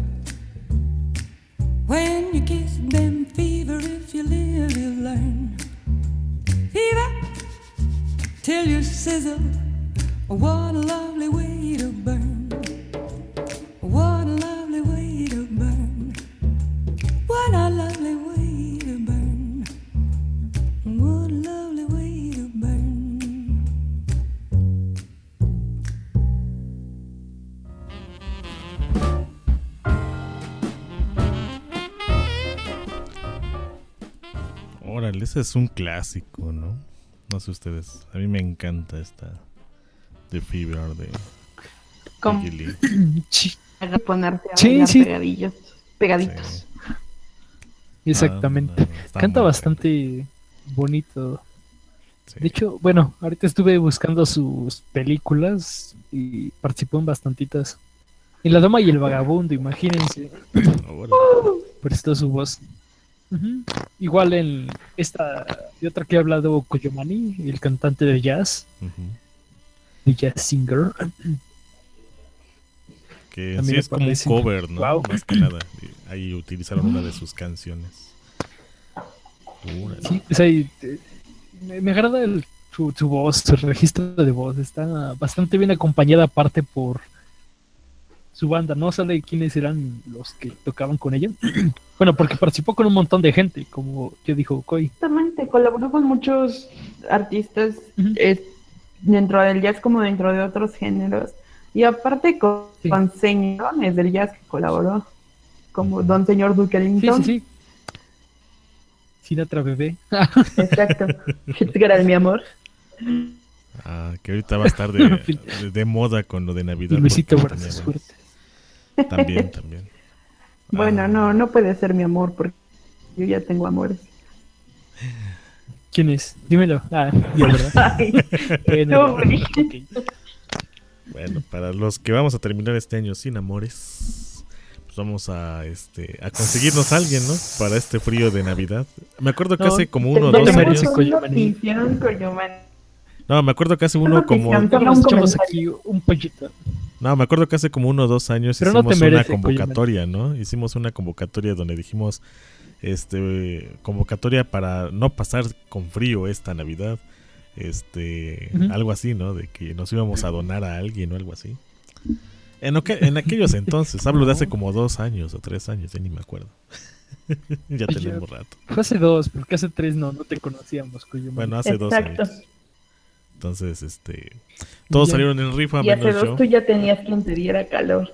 When you kiss them, fever, if you live, you learn. Fever, till you sizzle, what a lovely way to burn. What a lovely way to burn. What a lovely way to burn. What a lovely way to burn. Órale, ese es un clásico, ¿no? No sé ustedes, a mí me encanta esta The Fever de ¿Cómo? Peggy Lee. Sí. Para ponerte a Sí, bailar sí. pegadillos, pegaditos. Sí. Exactamente. Ah, no, está Canta muy bastante bonito. Sí. De hecho, bueno, ahorita estuve buscando sus películas y participó en bastantitas. En La Dama y el Vagabundo, imagínense. Órale. Prestó su voz. Ujú. Igual en esta y otra que he hablado, Koyomani, el cantante de jazz, Ujú. de jazz singer. Que También sí me es como un parece. cover, ¿no? Wow. Más que nada. Y ahí utilizaron una de sus canciones. Órale. Sí, pues ahí, eh, me, me agrada el, su, su voz, su registro de voz. Está bastante bien acompañada aparte por su banda. No sale quiénes eran los que tocaban con ella. Bueno, porque participó con un montón de gente, como yo dijo Koi. Exactamente, colaboró con muchos artistas Ujú. eh, dentro del jazz como dentro de otros géneros. Y aparte con, Sí. con señores del jazz que colaboró, como Don Señor Duke Sí, Ellington. sí, sí. Sinatra bebé. Exacto. Fitzgerald, mi amor. Ah, que ahorita va a estar de, de, de moda con lo de Navidad. Y Luisito porque Brazos tenía- Fuertes. También, también. Bueno, Ah. no, no puede ser mi amor porque yo ya tengo amores. ¿Quién es? Dímelo. Ah, yo, ¿verdad? Ay, Bueno, tú, güey. ok. Bueno, para los que vamos a terminar este año sin amores, pues vamos a este a conseguirnos a alguien, ¿no? Para este frío de Navidad. Me acuerdo que No, hace como uno o no dos te Tenemos merece, años. una Coyomaní. notición, Coyomaní. No, me acuerdo que hace uno como Solo Nos un echamos comentario. aquí un pollito. No, me acuerdo que hace como uno o dos años Pero no hicimos te merece, una convocatoria, ¿no? Hicimos una convocatoria donde dijimos, este, convocatoria para no pasar con frío esta Navidad, este, Ujú. algo así, ¿no? De que nos íbamos a donar a alguien o algo así. En, oque- en aquellos entonces, hablo de hace como dos años o tres años, ya ni me acuerdo. Ya Oye, tenemos rato. Fue hace dos, porque hace tres no, no te conocíamos, Coyomaní. Bueno, hace dos Exacto. años. Entonces, este, todos Ya. salieron en rifa, Y hace menos dos yo. tú ya tenías quien te diera calor.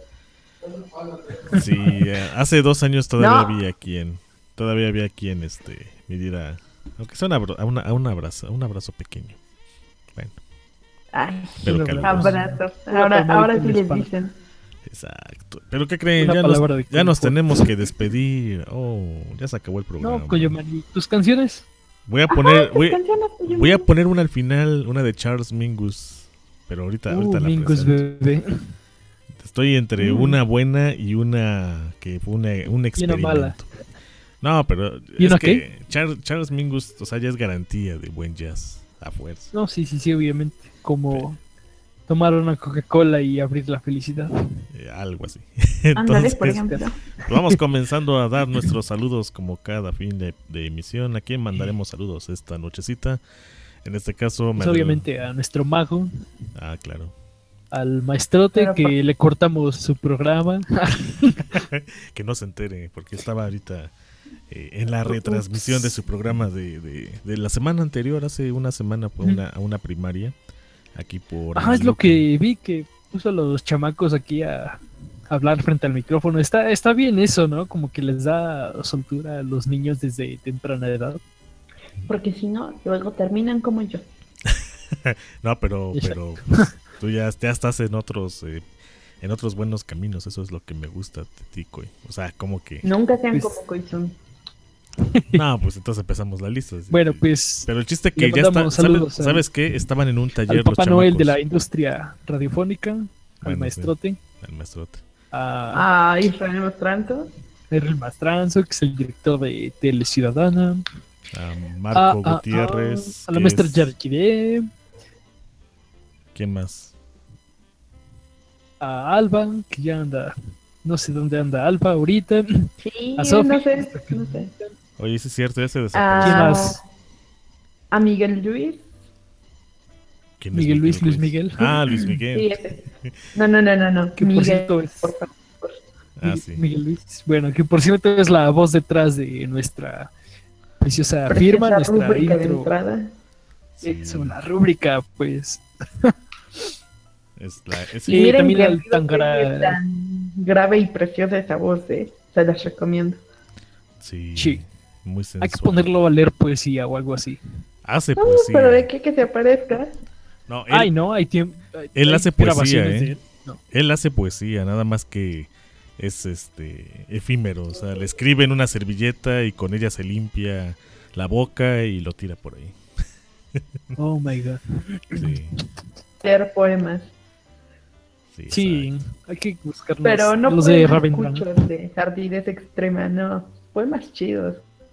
Sí, eh, hace dos años todavía No. había quien, todavía había quien, este, me diera, aunque sea un abro- a una, a un abrazo, un abrazo pequeño. Bueno, Ay, pero Un caluroso. abrazo. Una Ahora, palmadita ahora en sí la les espalda. dicen. Exacto. Pero ¿qué creen? Una Ya nos, palabra de ya nos confort. tenemos que despedir. Oh, ya se acabó el programa. No, Coyomaní, ¿tus canciones? Voy a poner, Tus voy, canciones, Coyomaní. voy a poner una al final, una de Charles Mingus. Pero ahorita, ahorita Uh, la Mingus presento. bebé. Estoy entre Mm. una buena y una que fue una- un experimento. mala. No, pero ¿Y es una que Char- Charles Mingus, o sea, ya es garantía de buen jazz a fuerza. No, sí, sí, sí, obviamente. Como tomar una Coca-Cola y abrir la felicidad. Eh, algo así. Ándale, por Entonces, ejemplo. vamos comenzando a dar nuestros saludos como cada fin de, de emisión. ¿A quién mandaremos saludos esta nochecita? En este caso, me Pues, obviamente a nuestro mago, Ah, claro. al maestrote Pero que por- le cortamos su programa. Que no se entere, porque estaba ahorita eh, en la retransmisión de su programa de, de, de la semana anterior, hace una semana, fue una, a una primaria, aquí por... Ajá, es lo Amalucan. que vi, que puso a los chamacos aquí a hablar frente al micrófono. Está, está bien eso, ¿no? Como que les da soltura a los niños desde temprana edad. Porque si no, luego terminan como yo. No, pero, pero pues, tú ya, ya estás en otros eh, en otros buenos caminos, eso es lo que me gusta de ti, Coy. O sea, como que... Nunca sean Pues- como Koizun. No, pues entonces empezamos la lista. Bueno, pues Pero el chiste le que ya está... mandamos ¿Sabes, saludos al- ¿sabes qué? Estaban en un taller al Papá los Noel de la chamacos. industria radiofónica, al Bueno, sí. maestrote, Al maestrote. a Ah, Israel Mostranto. Errol Mastranzo, que es el director de Tele Ciudadana, A a, Marco a- a- Gutiérrez. a la que maestra es- Yarquide, ¿Quién más? a Alba, que ya anda, no sé dónde anda Alba ahorita, Sí, a Sofi, no sé, no sé. Oye, sí es cierto, ya se Ah, desapareció. ¿quién más? A Miguel Luis. ¿Quién es Miguel Luis, Luis Ruiz? Miguel. Ah, Luis Sí, Miguel. ese. No, no, no, no, no. Que por Miguel, cierto es- por favor. Ah, Miguel- sí. Miguel Luis, bueno, que por cierto es la voz detrás de nuestra preciosa Preciosa firma, nuestra rúbrica de intro. entrada. Sí, Eso, la rúbrica, pues. es la, es- Sí, Y miren también que al no sé Tangara- qué tan grave y preciosa esa voz, eh. Se las recomiendo. sí, Sí. muy sensual. Hay que ponerlo a leer poesía o algo así. Hace No, poesía. pero de qué que se aparezca. No, él, Ay, no, hay tiempo. él hay hace poesía, grabaciones ¿eh? de él. No. él hace poesía, nada más que es este efímero. O sea, le escribe en una servilleta y con ella se limpia la boca y lo tira por ahí. Oh my god. Sí, Leer poemas. sí. Sí, exacto. hay que buscarlos. Pero no los de poemas Ravensbrück. cuchos de ardidez extrema, no. Poemas chidos.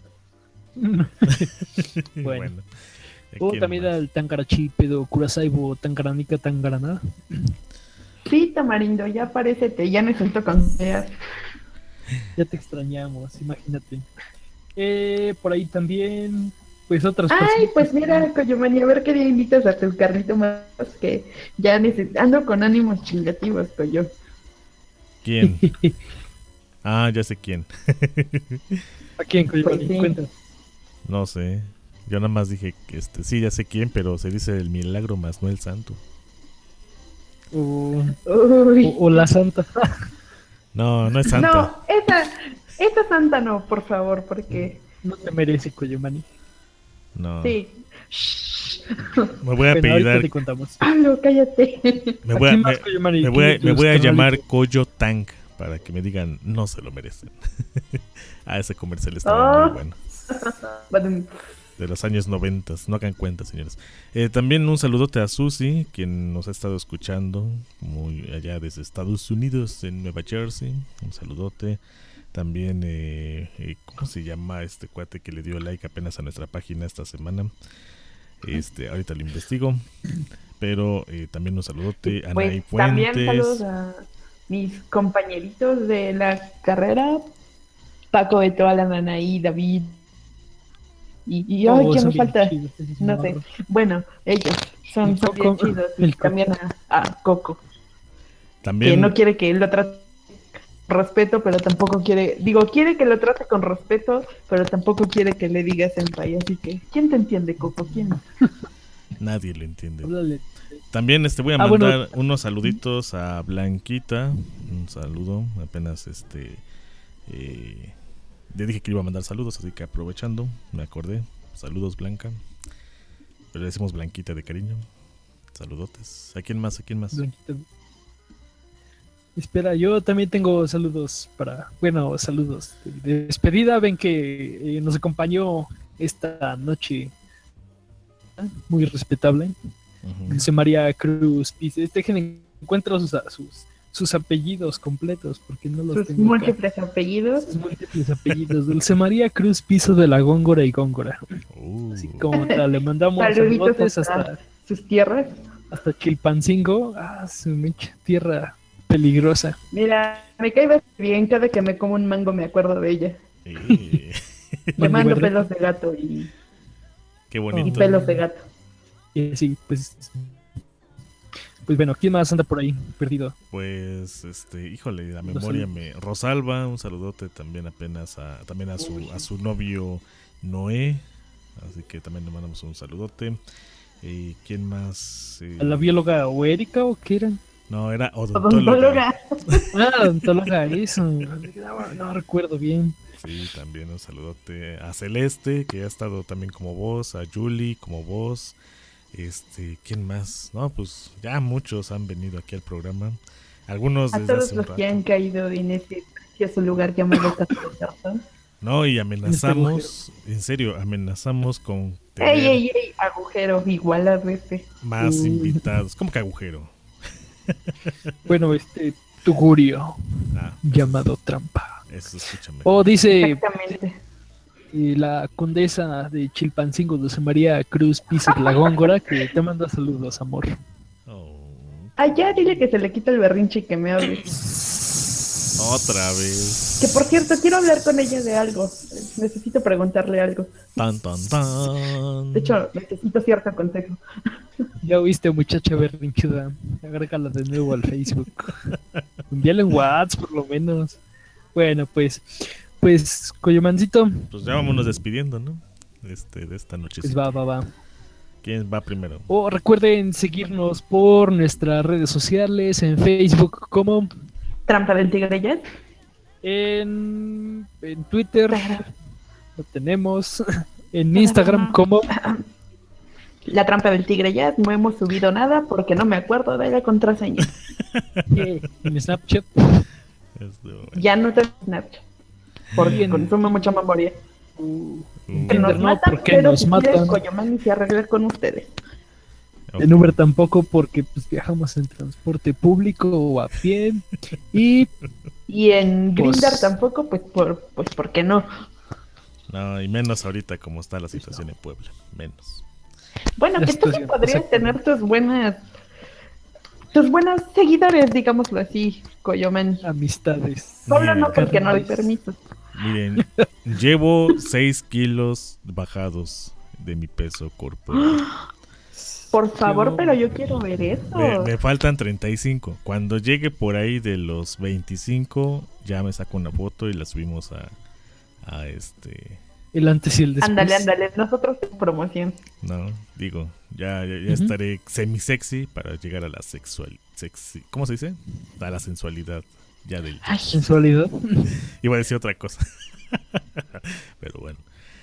Bueno. ¿a O quién también más? al Tangarachi, pedo Kurasaibo, Tangaranika, Tangarana. Sí, Tamarindo, ya parécete, ya me siento con feas. Ya te extrañamos, imagínate. Eh, por ahí también, pues otras Ay, cosas. pues mira, Coyomani, a ver qué día invitas a tu carnito más que ya neces- ando con ánimos chingativos, Coyo. ¿Quién? Ah, ya sé quién. ¿A quién, Coyomani? Pues sí. Cuenta. No sé. Yo nada más dije que este, sí, ya sé quién, pero se dice el milagro más no el santo. O, Uy. o- o la Santa. No, no es santa. No, esa, esa santa no, por favor, porque No te merece, Coyomani. No. Sí. Me voy a Bueno, ahorita apellidar. te contamos. Pablo, cállate. Me voy a, ¿A quién más, me- Coyomani? me voy a- ¿Quién de me tus voy a llamar carnalitos? Coyo Tank para que me digan no se lo merecen. Ah, ese comercial estaba Oh. muy bueno. Badum. De los años noventas, no hagan cuenta, señores. Eh, también un saludote a Susi, quien nos ha estado escuchando muy allá desde Estados Unidos, en Nueva Jersey. Un saludote. También, eh, eh, ¿cómo se llama este cuate que le dio like apenas a nuestra página esta semana? Este, ahorita lo investigo. Pero eh, también un saludote a Anaí Pues también saludos Fuentes. a mis compañeritos de la carrera, Paco de toda la Anaí, David. Y, y ay, Oh, ¿quién son me bien falta? chidos, esos No sé. morros. Bueno, ellos son, El son bien Coco, chidos. Y el Coco. también a, a Coco, que También, no quiere que él lo trate con respeto, pero tampoco quiere, digo, quiere que lo trate con respeto, pero tampoco quiere que le diga senpai. Así que, ¿quién te entiende, Coco? ¿Quién? nadie lo entiende. Háblale. También este voy a Ah, mandar bueno. unos saluditos a Blanquita. Un saludo. Apenas este eh, le dije que iba a mandar saludos, así que aprovechando, me acordé. Saludos, Blanca. Pero le decimos Blanquita de cariño. Saludotes. ¿A quién más? ¿A quién más? Blanquita. Espera, yo también tengo saludos para, bueno, saludos de despedida. Ven que eh, nos acompañó esta noche muy respetable. Ujú. José María Cruz Pizzi. Dejen encuentro sus, sus, sus apellidos completos porque no los Sus tengo acá. múltiples apellidos. Sus múltiples apellidos. Dulce María Cruz Piso de la Góngora y Góngora. Uh, Así como tal, le mandamos Saluditos saludos hasta hasta, sus tierras. hasta Chilpancingo. Ah, su mecha, tierra peligrosa. Mira, me cae bien, cada que me como un mango me acuerdo de ella. eh, Le Mango mando verde. pelos de gato y, qué y bonito. pelos de gato. Y sí, pues. Pues bueno, ¿quién más anda por ahí perdido? Pues, este, híjole, la Los memoria saludos. me. Rosalba, un saludote también apenas a, también a su, a su novio Noé. Así que también le mandamos un saludote. ¿Y quién más? Eh, ¿A la bióloga o Erika o qué era? No, era odontóloga. Odontóloga. Ah, odontóloga, eso. No, no recuerdo bien. Sí, también un saludote a Celeste, que ha estado también como vos, a Julie como vos. Este, ¿quién más? No, pues ya muchos han venido aquí al programa. Algunos A desde todos hace un los rato. que han caído en ese precioso lugar llamado Casteltarto. No, y Este amenazamos, en serio, amenazamos con tener Ey, ey, ey, agujero, igual a veces. más Uy. invitados. ¿Cómo que agujero? Bueno, este tugurio Ah, llamado trampa. eso, escúchame. O dice Exactamente. eh, la condesa de Chilpancingo, Dulce María Cruz Piso de la Góngora, que te manda saludos, amor. Oh, Ah, ya, dile que se le quita el berrinche y que me hable. otra vez. Que por cierto, quiero hablar con ella de algo. Necesito preguntarle algo. Tan, tan, tan. De hecho, necesito cierto consejo. Ya oíste, muchacha berrinchuda. Agrégala de nuevo al Facebook. Envíale un WhatsApp, por lo menos. Bueno, pues, pues, Coyomancito, Pues ya vámonos despidiendo, ¿no? Este, de esta noche. pues va, va, va. ¿Quién va primero? O recuerden seguirnos por nuestras redes sociales, en Facebook como Trampa del tigre ya. en, en Twitter, lo tenemos, en Instagram como La trampa del tigre ya. No hemos subido nada porque no me acuerdo de la contraseña. eh, en Snapchat. Este, bueno. Ya no tengo Snapchat. Porque Bien. consume mucha memoria. Uh, Que nos no, matan, porque pero nos si quieres, matan. Coyoman, y se arregla con ustedes. ok. En Uber tampoco porque pues viajamos en transporte público o a pie. Y Y en Pues- Grindr tampoco, pues por pues porque no. No, y menos ahorita como está la situación en Puebla. Menos. Bueno, La que tú sí situación, podrías exactamente. tener tus buenas tus buenos seguidores, digámoslo así, Coyoman. amistades. Solo no porque no hay carnales. permiso. Miren, llevo seis kilos bajados de mi peso corporal. Por favor, Yo- pero yo quiero ver eso. Me, me faltan treinta y cinco. Cuando llegue por ahí de los veinticinco, ya me saco una foto y la subimos a, a este... El antes y el después. Ándale, ándale, nosotros en promoción. No, digo, ya, ya, ya Ujú. estaré semi-sexy para llegar a la sexual... Sexy, ¿cómo se dice? A la sensualidad. Ya del... Ay, Sensualidad. Iba a decir otra cosa. Pero bueno.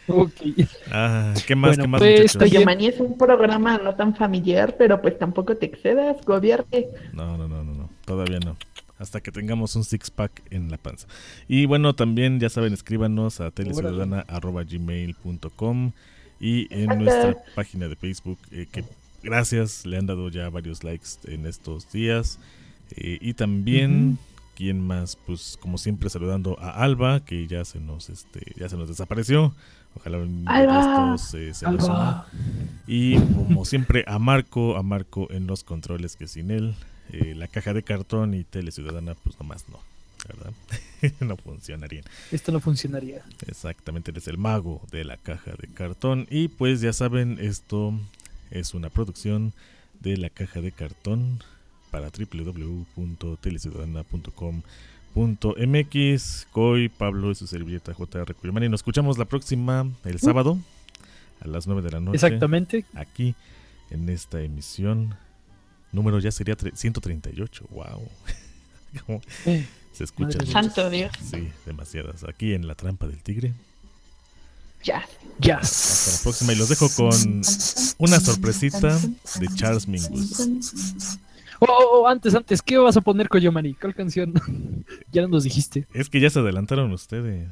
Ok. Ah, ¿qué más? Bueno, ¿Qué más, pues, muchachos? también- Oye, Manny, es un programa no tan familiar, pero pues tampoco te excedas, gobierne. No, no, no, no, no, todavía no. Hasta que tengamos un six pack en la panza. Y bueno, también ya saben, escríbanos a teleciudadana arroba gmail punto com y en nuestra página de Facebook, eh, que gracias, le han dado ya varios likes en estos días. Eh, y también, Ujú. ¿quién más? Pues como siempre saludando a Alba, que ya se nos, este, ya se nos desapareció. Ojalá un día de Alba, estos eh, se nos Alba. una. Y como siempre a Marco, a Marco en los controles, que sin él eh, la caja de cartón y Tele Ciudadana pues nomás no, ¿verdad? No funcionarían. Esto no funcionaría. Exactamente, él es el mago de la caja de cartón. Y pues ya saben, esto es una producción de la caja de cartón para doble u doble u doble u punto teleciudadana punto com punto m x. Coy, Pablo y su servilleta J R Cuyamani. Nos escuchamos la próxima, el sábado, a las nueve de la noche. Exactamente. Aquí, en esta emisión. Número ya sería tre- ciento treinta y ocho. Wow. Como Eh, se escucha. madre Santo Dios. Sí, demasiadas. Aquí en La Trampa del Tigre. Ya. Ya. Hasta la próxima y los dejo con una sorpresita de Charles Mingus. Oh, oh, oh, antes, antes, ¿qué vas a poner, Koyomani? ¿Cuál canción? Ya no nos dijiste. Es que ya se adelantaron ustedes.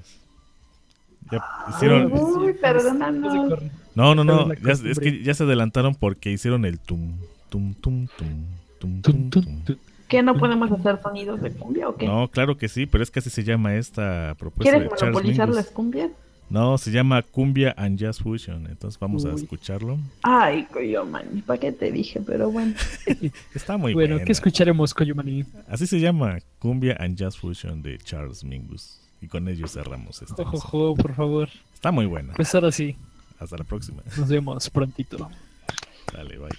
Ya hicieron. Uy, perdónanos. No, no, no. Pero la ya- es costumbre. que ya se adelantaron porque hicieron el tum, tum, tum, tum, tum, Tum, tum, tum, tum. tum. ¿Qué, no podemos hacer sonidos de cumbia o qué? No, claro que sí, pero es que así se llama esta propuesta ¿Quieres de Charles monopolizar Mingus. las cumbias? No, se llama Cumbia and Jazz Fusion. Entonces vamos a Uy. escucharlo. Ay, Koyomani, ¿para qué te dije? Pero bueno. Está muy Bueno, buena. ¿qué escucharemos, Koyomani? Así se llama Cumbia and Jazz Fusion de Charles Mingus. Y con ello cerramos esta. Ojo, emisión. ojo, por favor. Está muy buena. Pues ahora sí, Hasta la próxima. nos vemos prontito. Dale, bye.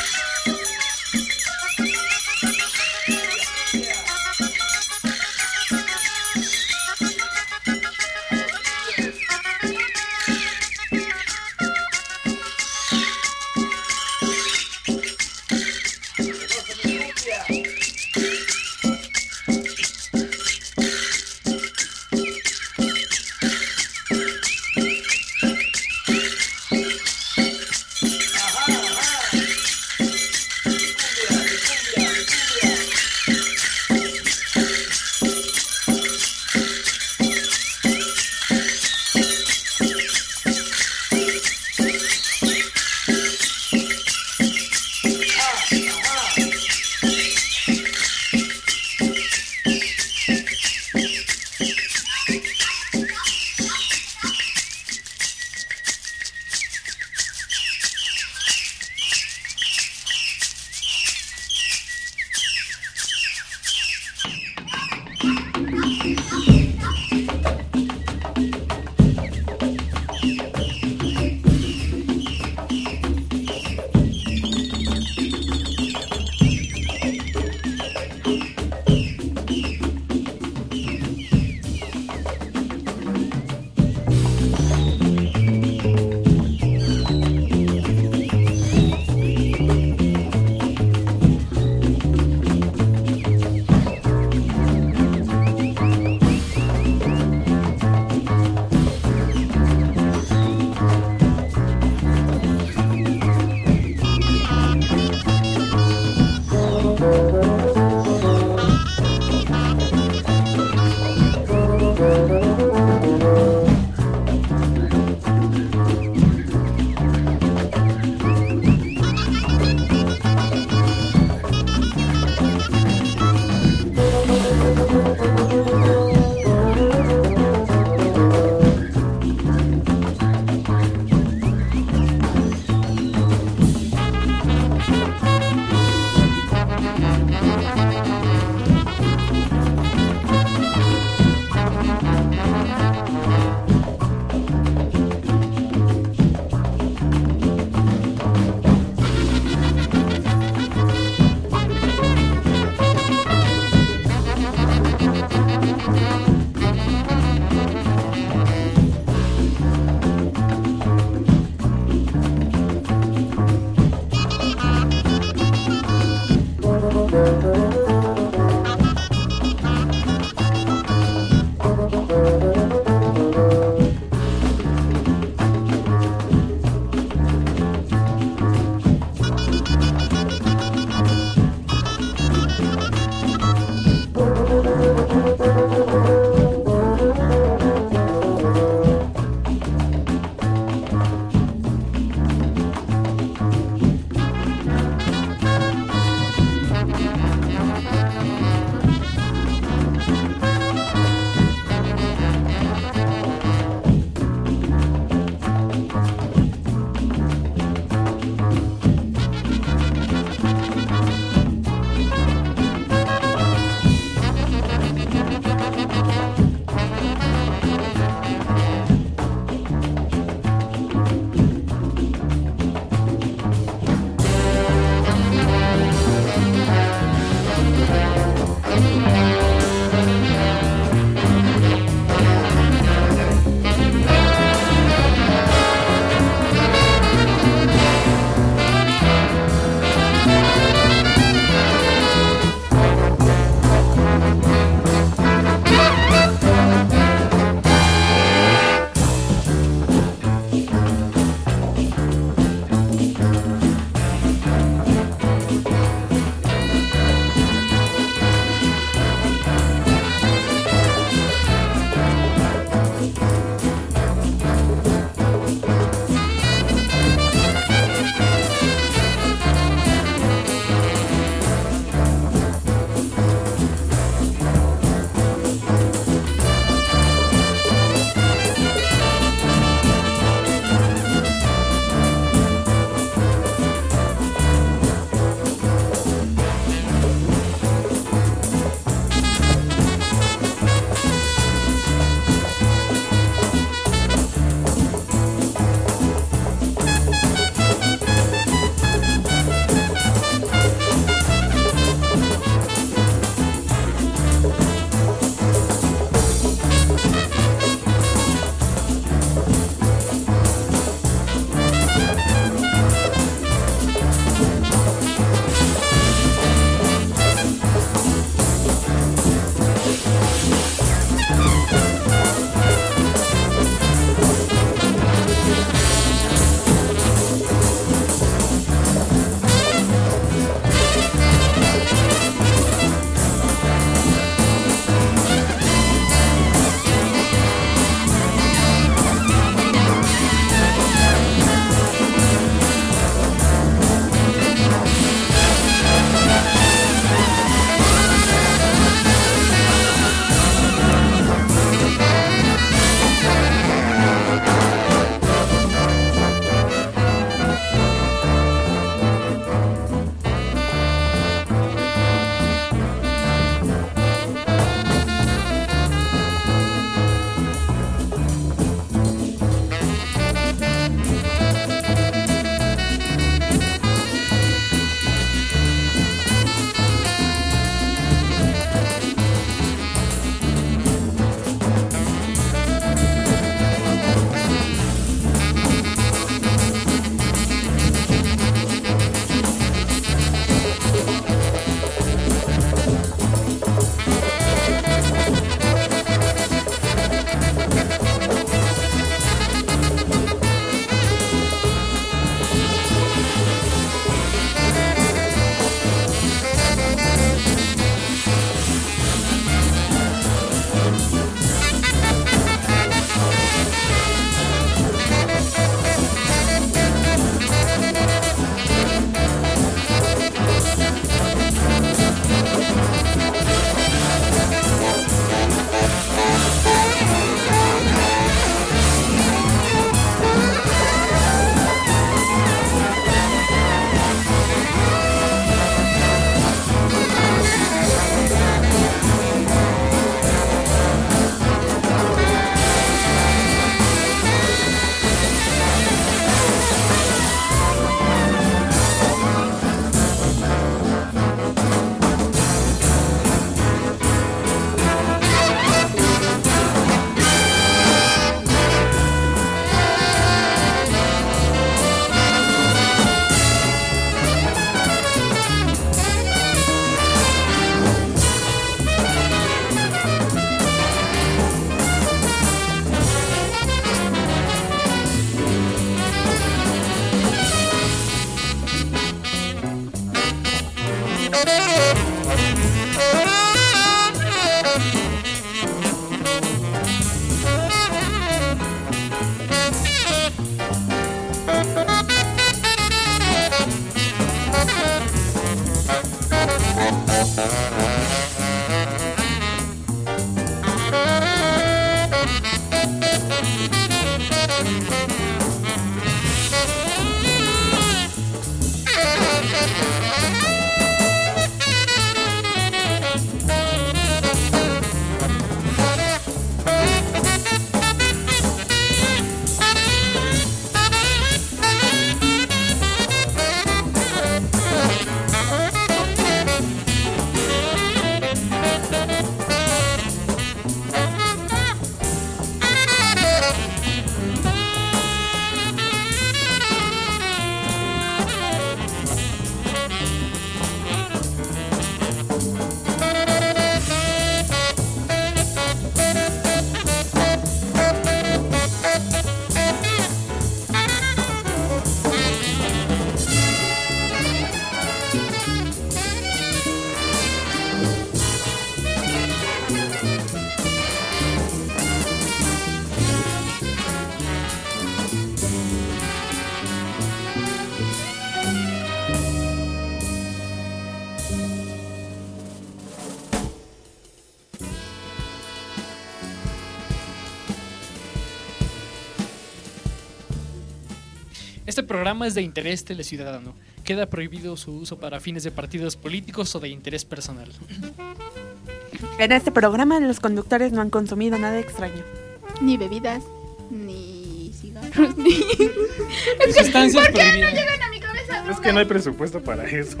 Este programa es de interés teleciudadano. Queda prohibido su uso para fines de partidos políticos o de interés personal. En este programa los conductores no han consumido nada extraño. Ni bebidas, ni cigarros, ni... Es que, Sustancias ¿por qué no prohibidas. llegan a mi cabeza? Es que no hay presupuesto para eso.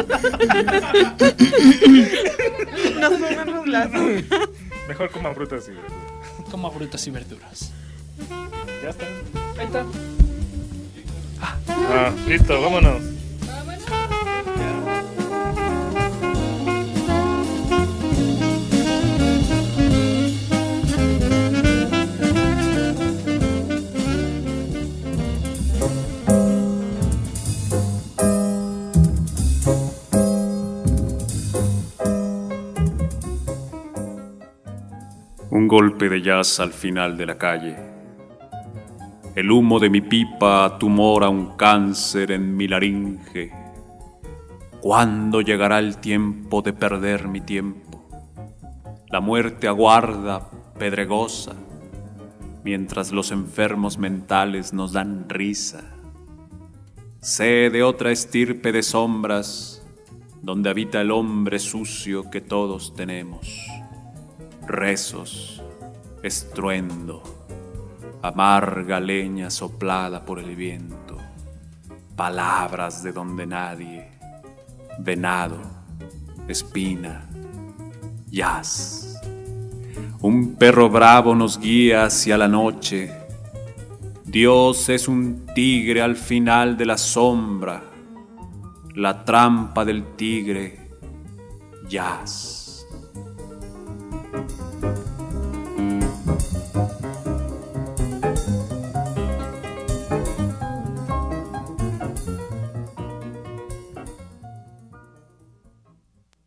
Nos comemos las... Mejor coman frutas y verduras. Como frutas y verduras. Ya está. Ahí está. Ah, listo, vámonos. Un golpe de jazz al final de la calle. El humo de mi pipa tumora un cáncer en mi laringe. ¿Cuándo llegará el tiempo de perder mi tiempo? La muerte aguarda, pedregosa, mientras los enfermos mentales nos dan risa. Sé de otra estirpe de sombras, donde habita el hombre sucio que todos tenemos. Rezos, estruendo, amarga leña soplada por el viento, palabras de donde nadie, venado, espina, jazz. Un perro bravo nos guía hacia la noche. Dios es un tigre al final de la sombra, la trampa del tigre, jazz.